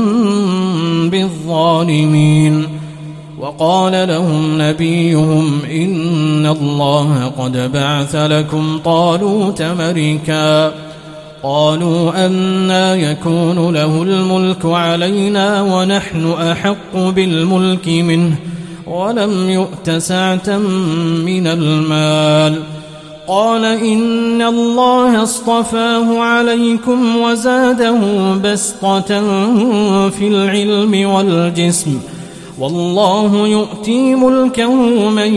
بالظالمين. وقال لهم نبيهم إن الله قد بعث لكم طالوت ملكا قالوا أنى يكون له الملك علينا ونحن أحق بالملك منه ولم يؤت سعة من المال قال إن الله اصطفاه عليكم وزاده بسطة في العلم والجسم والله يؤتي ملكه من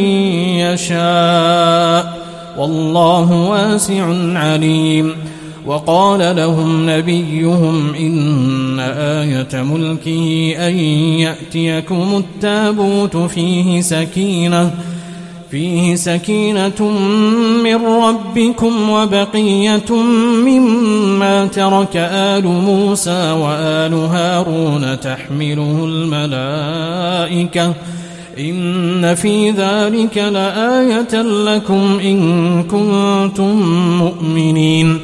يشاء والله واسع عليم. وقال لهم نبيهم إن آية ملكه أن يأتيكم التابوت فيه سكينة فيه سكينة من ربكم وبقية مما ترك آل موسى وآل هارون تحمله الملائكة إن في ذلك لآية لكم إن كنتم مؤمنين.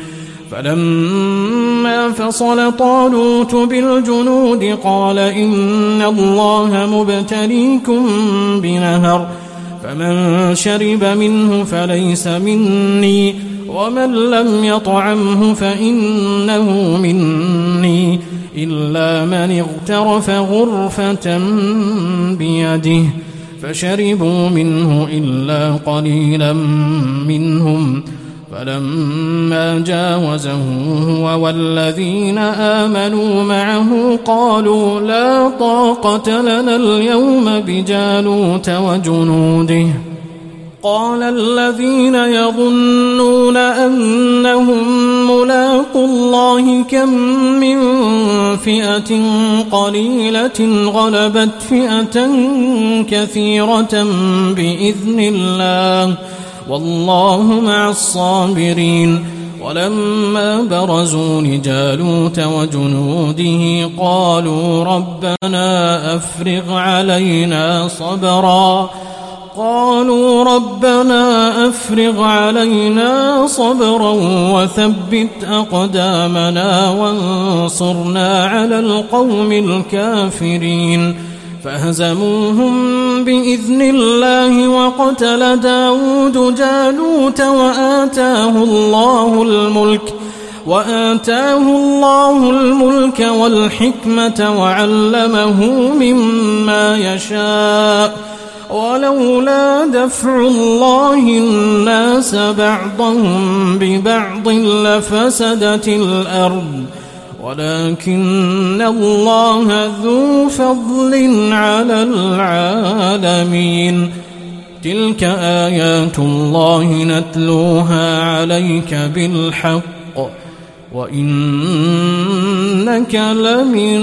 فلما فصل طالوت بالجنود قال إن الله مبتليكم بنهر فمن شرب منه فليس مني ومن لم يطعمه فإنه مني إلا من اغترف غرفة بيده فشربوا منه إلا قليلا منهم فلما جاوزه هو والذين آمنوا معه قالوا لا طاقة لنا اليوم بجالوت وجنوده قال الذين يظنون أنهم ملاقو الله كم من فئة قليلة غلبت فئة كثيرة بإذن الله والله مع الصابرين. ولما برزوا لجالوت وجنوده قالوا ربنا أفرغ علينا صبرا قالوا ربنا أفرغ علينا صبرا وثبت أقدامنا وانصرنا على القوم الكافرين. فهزموهم بإذن الله وقتل داود جالوت وآتاه الله الملك وآتاه الله الملك والحكمة وعلمه مما يشاء ولولا دفع الله الناس بعضهم ببعض لفسدت الأرض ولكن الله ذو فضل على العالمين. تلك آيات الله نتلوها عليك بالحق وإنك لمن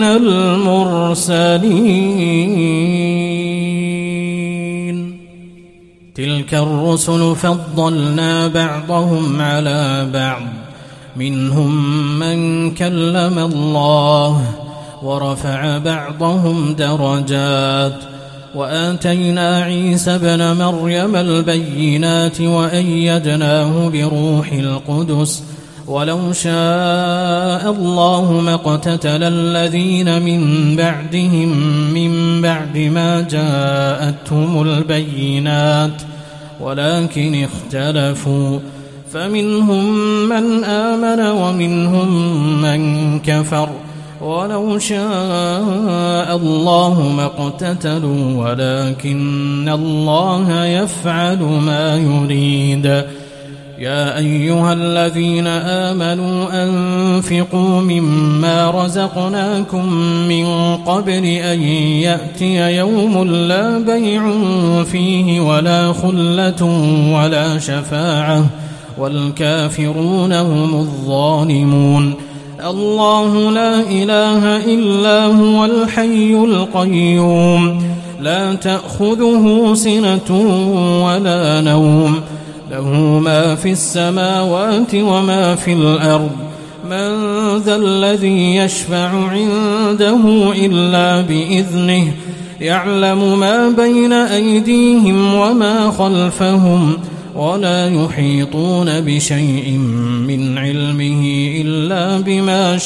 المرسلين. تلك الرسل فضلنا بعضهم على بعض منهم من كلم الله ورفع بعضهم درجات وآتينا عيسى ابن مريم البينات وأيدناه بروح القدس ولو شاء الله ما اقتتل الذين من بعدهم من بعد ما جاءتهم البينات ولكن اختلفوا فمنهم من آمن ومنهم من كفر ولو شاء الله ما اقتتلوا ولكن الله يفعل ما يريد. يا أيها الذين آمنوا أنفقوا مما رزقناكم من قبل أن يأتي يوم لا بيع فيه ولا خلة ولا شفاعة والكافرون هم الظالمون. الله لا إله إلا هو الحي القيوم لا تأخذه سنة ولا نوم له ما في السماوات وما في الأرض من ذا الذي يشفع عنده إلا بإذنه يعلم ما بين أيديهم وما خلفهم ولا يحيطون بشيء من علمه إلا بما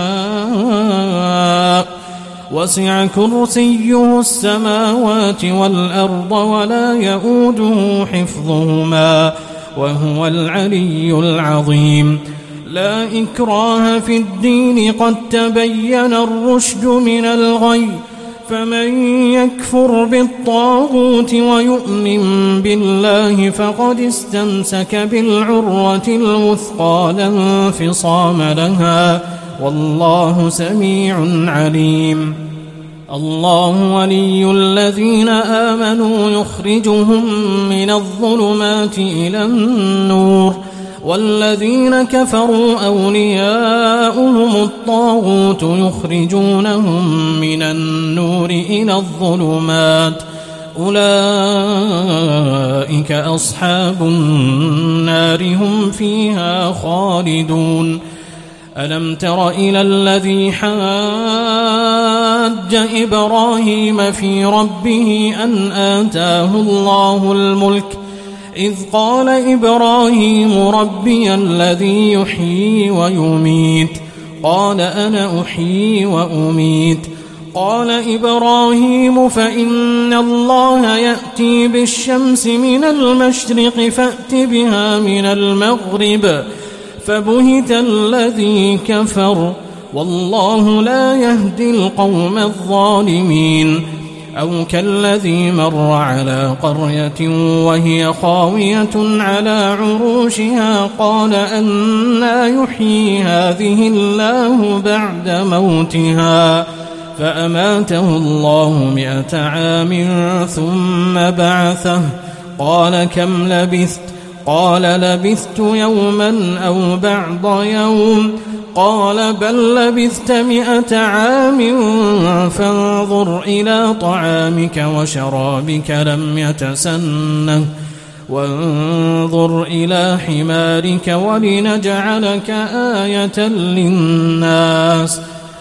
شاء وسع كرسيه السماوات والأرض ولا يؤوده حفظهما وهو العلي العظيم. لا إكراه في الدين قد تبين الرشد من الغي فمن يكفر بالطاغوت ويؤمن بالله فقد استمسك بالعروة الوثقى لا انفصام لها والله سميع عليم. الله ولي الذين آمنوا يخرجهم من الظلمات إلى النور والذين كفروا أولياؤهم الطاغوت يخرجونهم من النور إلى الظلمات أولئك أصحاب النار هم فيها خالدون. ألم تر إلى الذي حاج إبراهيم في ربه أن آتاه الله الملك إذ قال إبراهيم ربي الذي يحيي ويميت قال أنا أحيي وأميت قال إبراهيم فإن الله يأتي بالشمس من المشرق فأت بها من المغرب فبهت الذي كفر والله لا يهدي القوم الظالمين. أو كالذي مر على قرية وهي خاوية على عروشها قال أنى يحيي هذه الله بعد موتها فأماته الله مئة عام ثم بعثه قال كم لبثت قال لبثت يوما أو بعض يوم قال بل لبثت مئة عام فانظر إلى طعامك وشرابك لم يتسنه وانظر إلى حمارك ولنجعلك آية للناس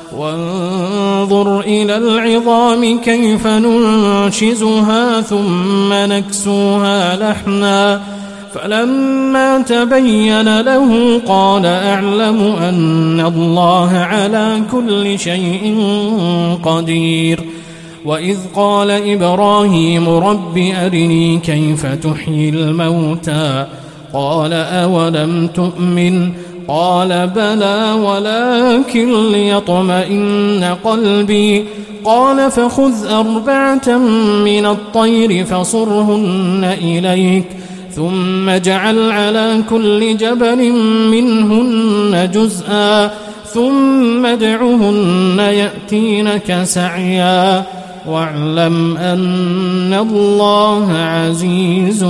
وانظر إلى العظام كيف ننشزها ثم نكسوها لحما فلما تبين له قال أعلم أن الله على كل شيء قدير. وإذ قال إبراهيم رب أرني كيف تحيي الموتى قال أولم تؤمن قال بلى ولكن ليطمئن قلبي قال فخذ أربعة من الطير فصرهن إليك ثم اجعل على كل جبل منهن جزءا ثم ادعهن يأتينك سعيا واعلم أن الله عزيز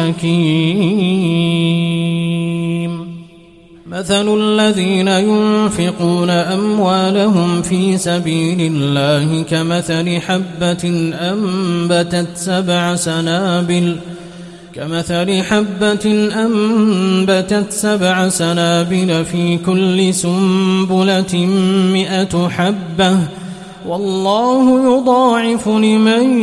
حكيم. مثل الذين ينفقون أموالهم في سبيل الله كمثل حبة أنبتت سبع سنابل كمثل حبة أنبتت سبع سنابل في كل سنبلة مئة حبة والله يضاعف لمن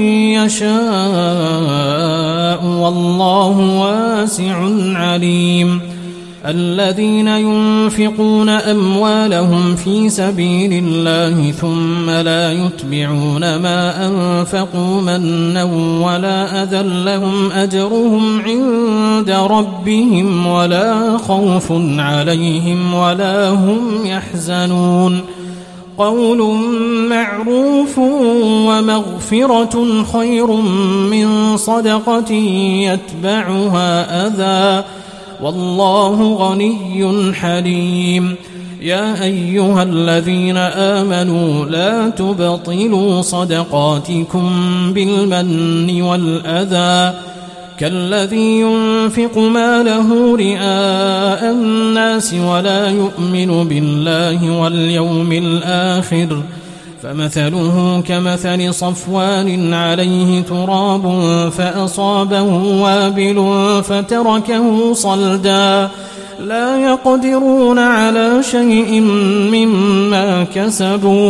يشاء والله واسع عليم. الذين ينفقون أموالهم في سبيل الله ثم لا يتبعون ما أنفقوا منا ولا أذى لهم أجرهم عند ربهم ولا خوف عليهم ولا هم يحزنون. قول معروف ومغفرة خير من صدقة يتبعها أذى والله غني حليم. يا أيها الذين آمنوا لا تبطلوا صدقاتكم بالمن والأذى كالذي ينفق ماله رئاء الناس ولا يؤمن بالله واليوم الآخر فمثله كمثل صفوان عليه تراب فأصابه وابل فتركه صلدا لا يقدرون على شيء مما كسبوا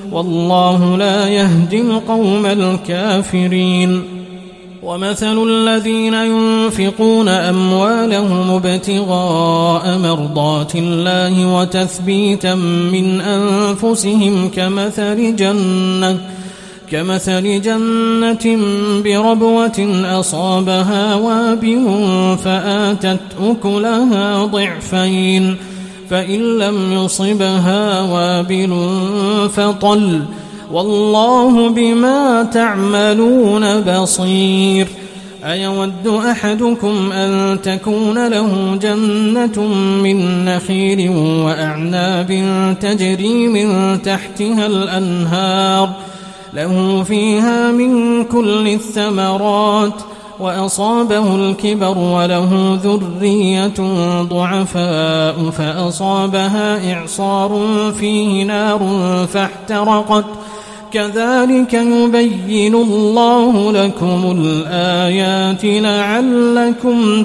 والله لا يهدي القوم الكافرين. ومثل الذين ينفقون أموالهم ابتغاء مرضات الله وتثبيتا من أنفسهم كمثل جنة كمثل جنة بربوة أصابها وابل فآتت أكلها ضعفين فإن لم يصبها وابل فطل والله بما تعملون بصير. أيود أحدكم أن تكون له جنة من نخيل وأعناب تجري من تحتها الأنهار له فيها من كل الثمرات وأصابه الكبر وله ذرية ضعفاء فأصابها إعصار فيه نار فاحترقت كذلك يبين الله لكم الآيات لعلكم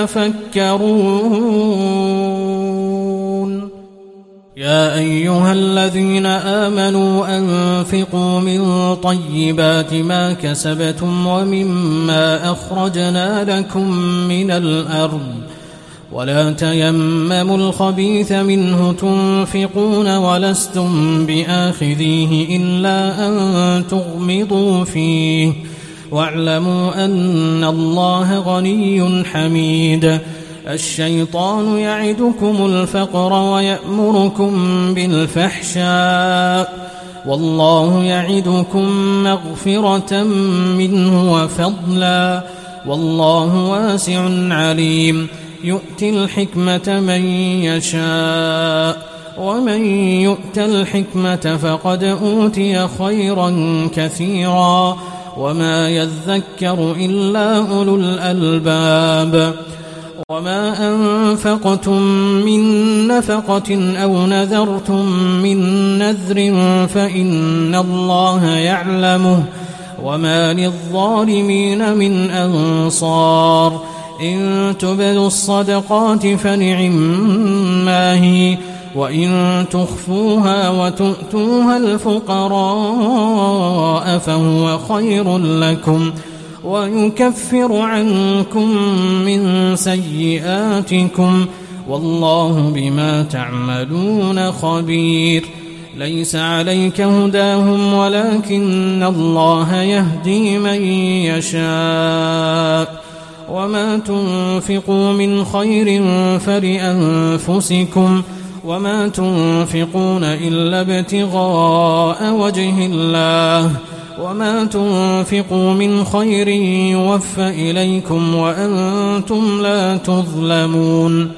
تتفكرون. يا أيها الذين آمنوا أنفقوا من طيبات ما كسبتم ومما أخرجنا لكم من الأرض ولا تيمموا الخبيث منه تنفقون ولستم بآخذيه إلا أن تغمضوا فيه واعلموا أن الله غني حميد. الشيطان يعدكم الفقر ويأمركم بالفحشاء والله يعدكم مغفرة منه وفضلا والله واسع عليم. يؤتي الحكمة من يشاء ومن يؤت الحكمة فقد أوتي خيرا كثيرا وما يذكر إلا أولو الألباب. وما أنفقتم من نفقة أو نذرتم من نذر فإن الله يعلمه وما للظالمين من أنصار. إن تبدوا الصدقات فنعما هي وإن تخفوها وتؤتوها الفقراء فهو خير لكم ويكفر عنكم من سيئاتكم والله بما تعملون خبير. ليس عليك هداهم ولكن الله يهدي من يشاء وما تنفقوا من خير فلأنفسكم وما تنفقون إلا ابتغاء وجه الله وما تنفقوا من خير يوفى إليكم وأنتم لا تظلمون.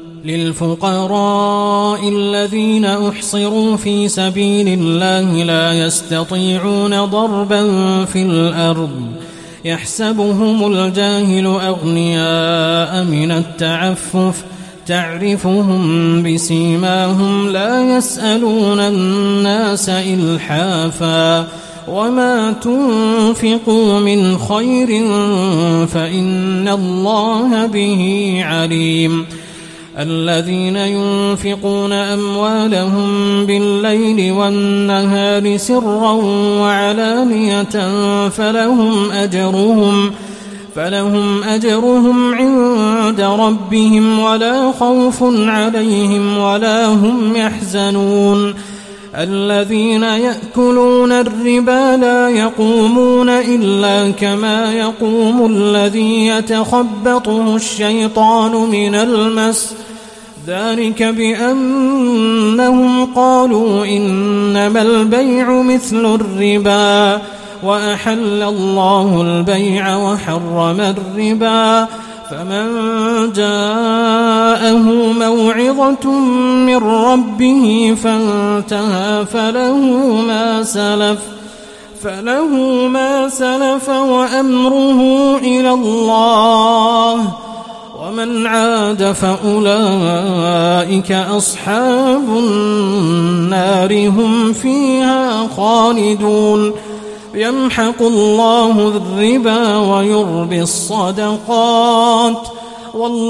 للفقراء الذين أحصروا في سبيل الله لا يستطيعون ضربا في الأرض يحسبهم الجاهل أغنياء من التعفف تعرفهم بسيماهم لا يسألون الناس إلحافا وما تنفقوا من خير فإن الله به عليم. الذين ينفقون أموالهم بالليل والنهار سرا وعلانية فلهم أجرهم فلهم أجرهم عند ربهم ولا خوف عليهم ولا هم يحزنون. الذين يأكلون الربا لا يقومون إلا كما يقوم الذي يتخبطه الشيطان من المس ذلك بأنهم قالوا إنما البيع مثل الربا وأحل الله البيع وحرم الربا فمن جاءه موعظة من ربه فانتهى فله ما سلف فله ما سلف وأمره إلى الله ومن عاد فأولئك أصحاب النار هم فيها خالدون. يمحق الله الربا ويربي الصدقات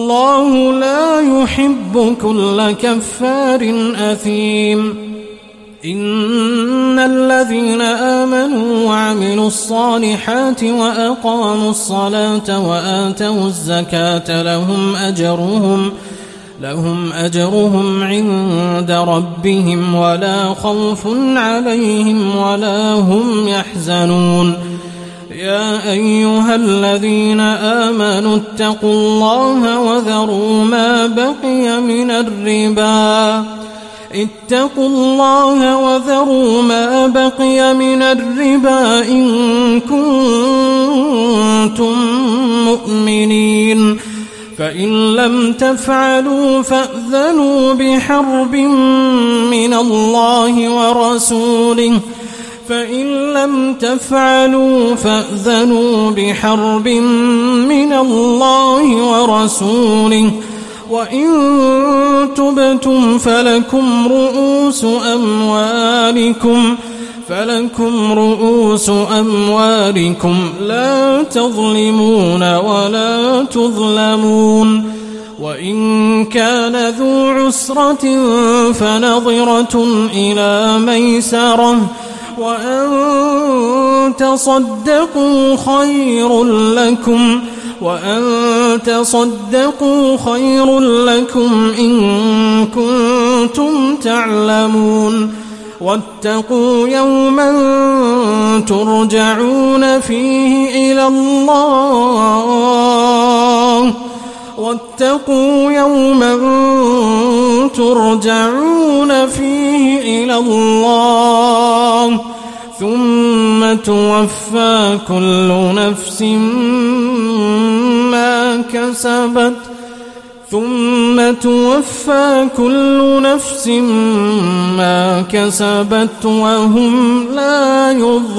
والله لا يحب كل كفار أثيم. إن الذين آمنوا وعملوا الصالحات وأقاموا الصلاة وآتوا الزكاة لهم أجرهم لهم أجرهم عند ربهم ولا خوف عليهم ولا هم يحزنون. يا أيها الذين آمنوا اتقوا الله وذروا ما بقي من الربا اتقوا الله وذروا ما بقي من الربا إن كنتم مؤمنين فإن لم تفعلوا فأذنوا بحرب من الله ورسوله فإن لم تفعلوا فأذنوا بحرب من الله ورسوله وإن تبتم فلكم رؤوس أموالكم فلكم رؤوس أموالكم لا تظلمون ولا تظلمون. وإن كان ذو عسرة فنظرة إلى ميسرة وأن تصدقوا خير لكم وأن تصدقوا خير لكم إن كنتم تعلمون. واتقوا يوما ترجعون فيه إلى الله واتقوا يوما ترجعون فيه إلى الله ثم توفى كل نفس ما كسبت ثم توفى كل نفس ما كسبت وهم لا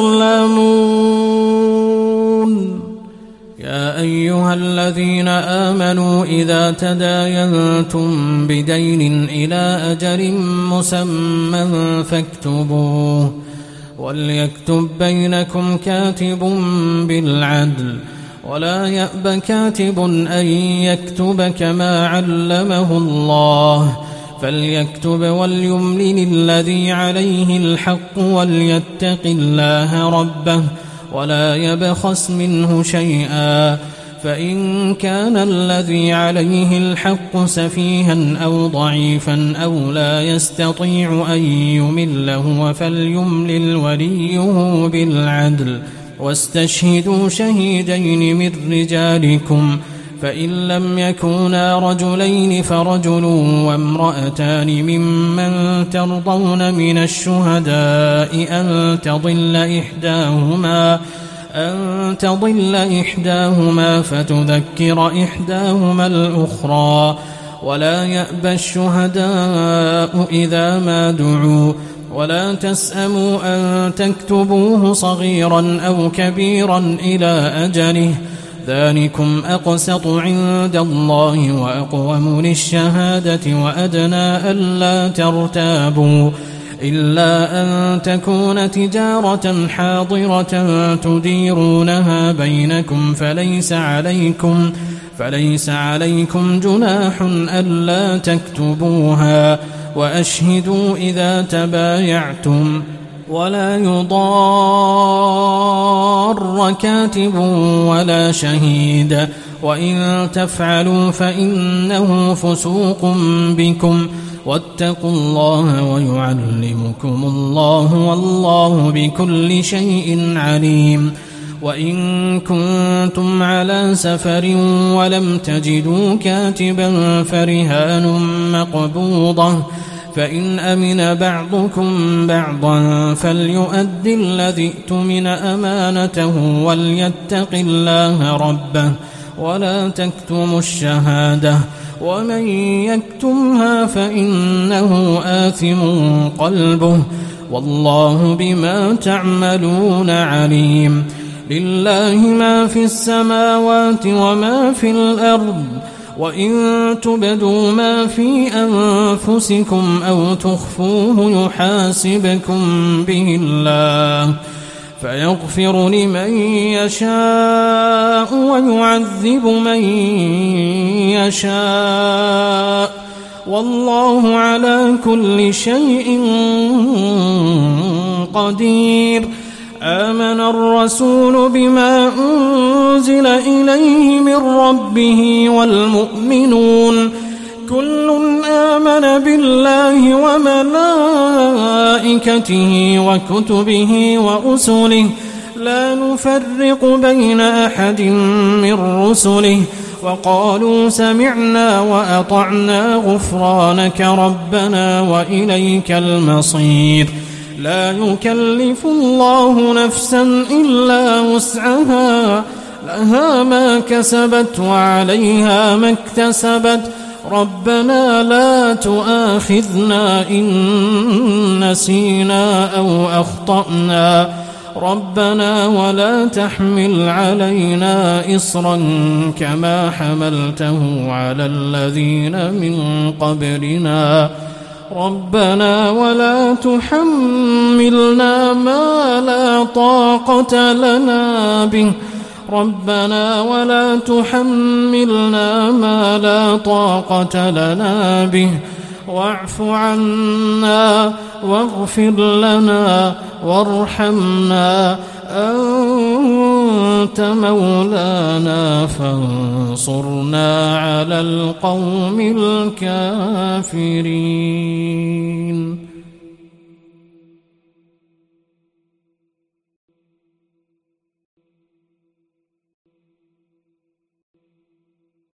يظلمون. يا أيها الذين آمنوا إذا تداينتم بدين إلى أجل مسمى فاكتبوه وليكتب بينكم كاتب بالعدل ولا يأب كاتب أن يكتب كما علمه الله فليكتب وليملل الذي عليه الحق وليتق الله ربه ولا يبخس منه شيئا فإن كان الذي عليه الحق سفيها أو ضعيفا أو لا يستطيع أن يمل هو فليملل وليه بالعدل واستشهدوا شهيدين من رجالكم فإن لم يكونا رجلين فرجل وامرأتان ممن ترضون من الشهداء أن تضل إحداهما أن تضل إحداهما فتذكر إحداهما الأخرى ولا يأبى الشهداء إذا ما دعوا ولا تسأموا أن تكتبوه صغيرا أو كبيرا إلى أجله ذلكم أقسط عند الله وأقوم للشهادة وأدنى ألا ترتابوا إلا أن تكون تجارة حاضرة تديرونها بينكم فليس عليكم فليس عليكم جناح ألا تكتبوها وأشهدوا إذا تبايعتم ولا يضار كاتب ولا شهيد وإن تفعلوا فإنه فسوق بكم واتقوا الله ويعلمكم الله والله بكل شيء عليم. وإن كنتم على سفر ولم تجدوا كاتبا فرهان مقبوضة فإن أمن بعضكم بعضا فليؤد الذي ائتمن أمانته وليتق الله ربه ولا تكتموا الشهادة ومن يكتمها فإنه آثم قلبه والله بما تعملون عليم. لله ما في السماوات وما في الأرض وإن تبدوا ما في أنفسكم أو تخفوه يحاسبكم به الله فيغفر لمن يشاء ويعذب من يشاء والله على كل شيء قدير. آمن الرسول بما أنزل إليه من ربه والمؤمنون كل آمن بالله وملائكته وكتبه ورسله لا نفرق بين أحد من رسله وقالوا سمعنا وأطعنا غفرانك ربنا وإليك المصير. لا يكلف الله نفسا إلا وسعها لها ما كسبت وعليها ما اكتسبت ربنا لا تؤاخذنا إن نسينا أو أخطأنا ربنا ولا تحمل علينا إصرا كما حملته على الذين من قبلنا ربنا ولا تحملنا ما لا طاقة لنا به ربنا ولا تحملنا ما لا طاقة لنا به واعف عنا واغفر لنا وارحمنا أنت مولانا فانصرنا على القوم الكافرين.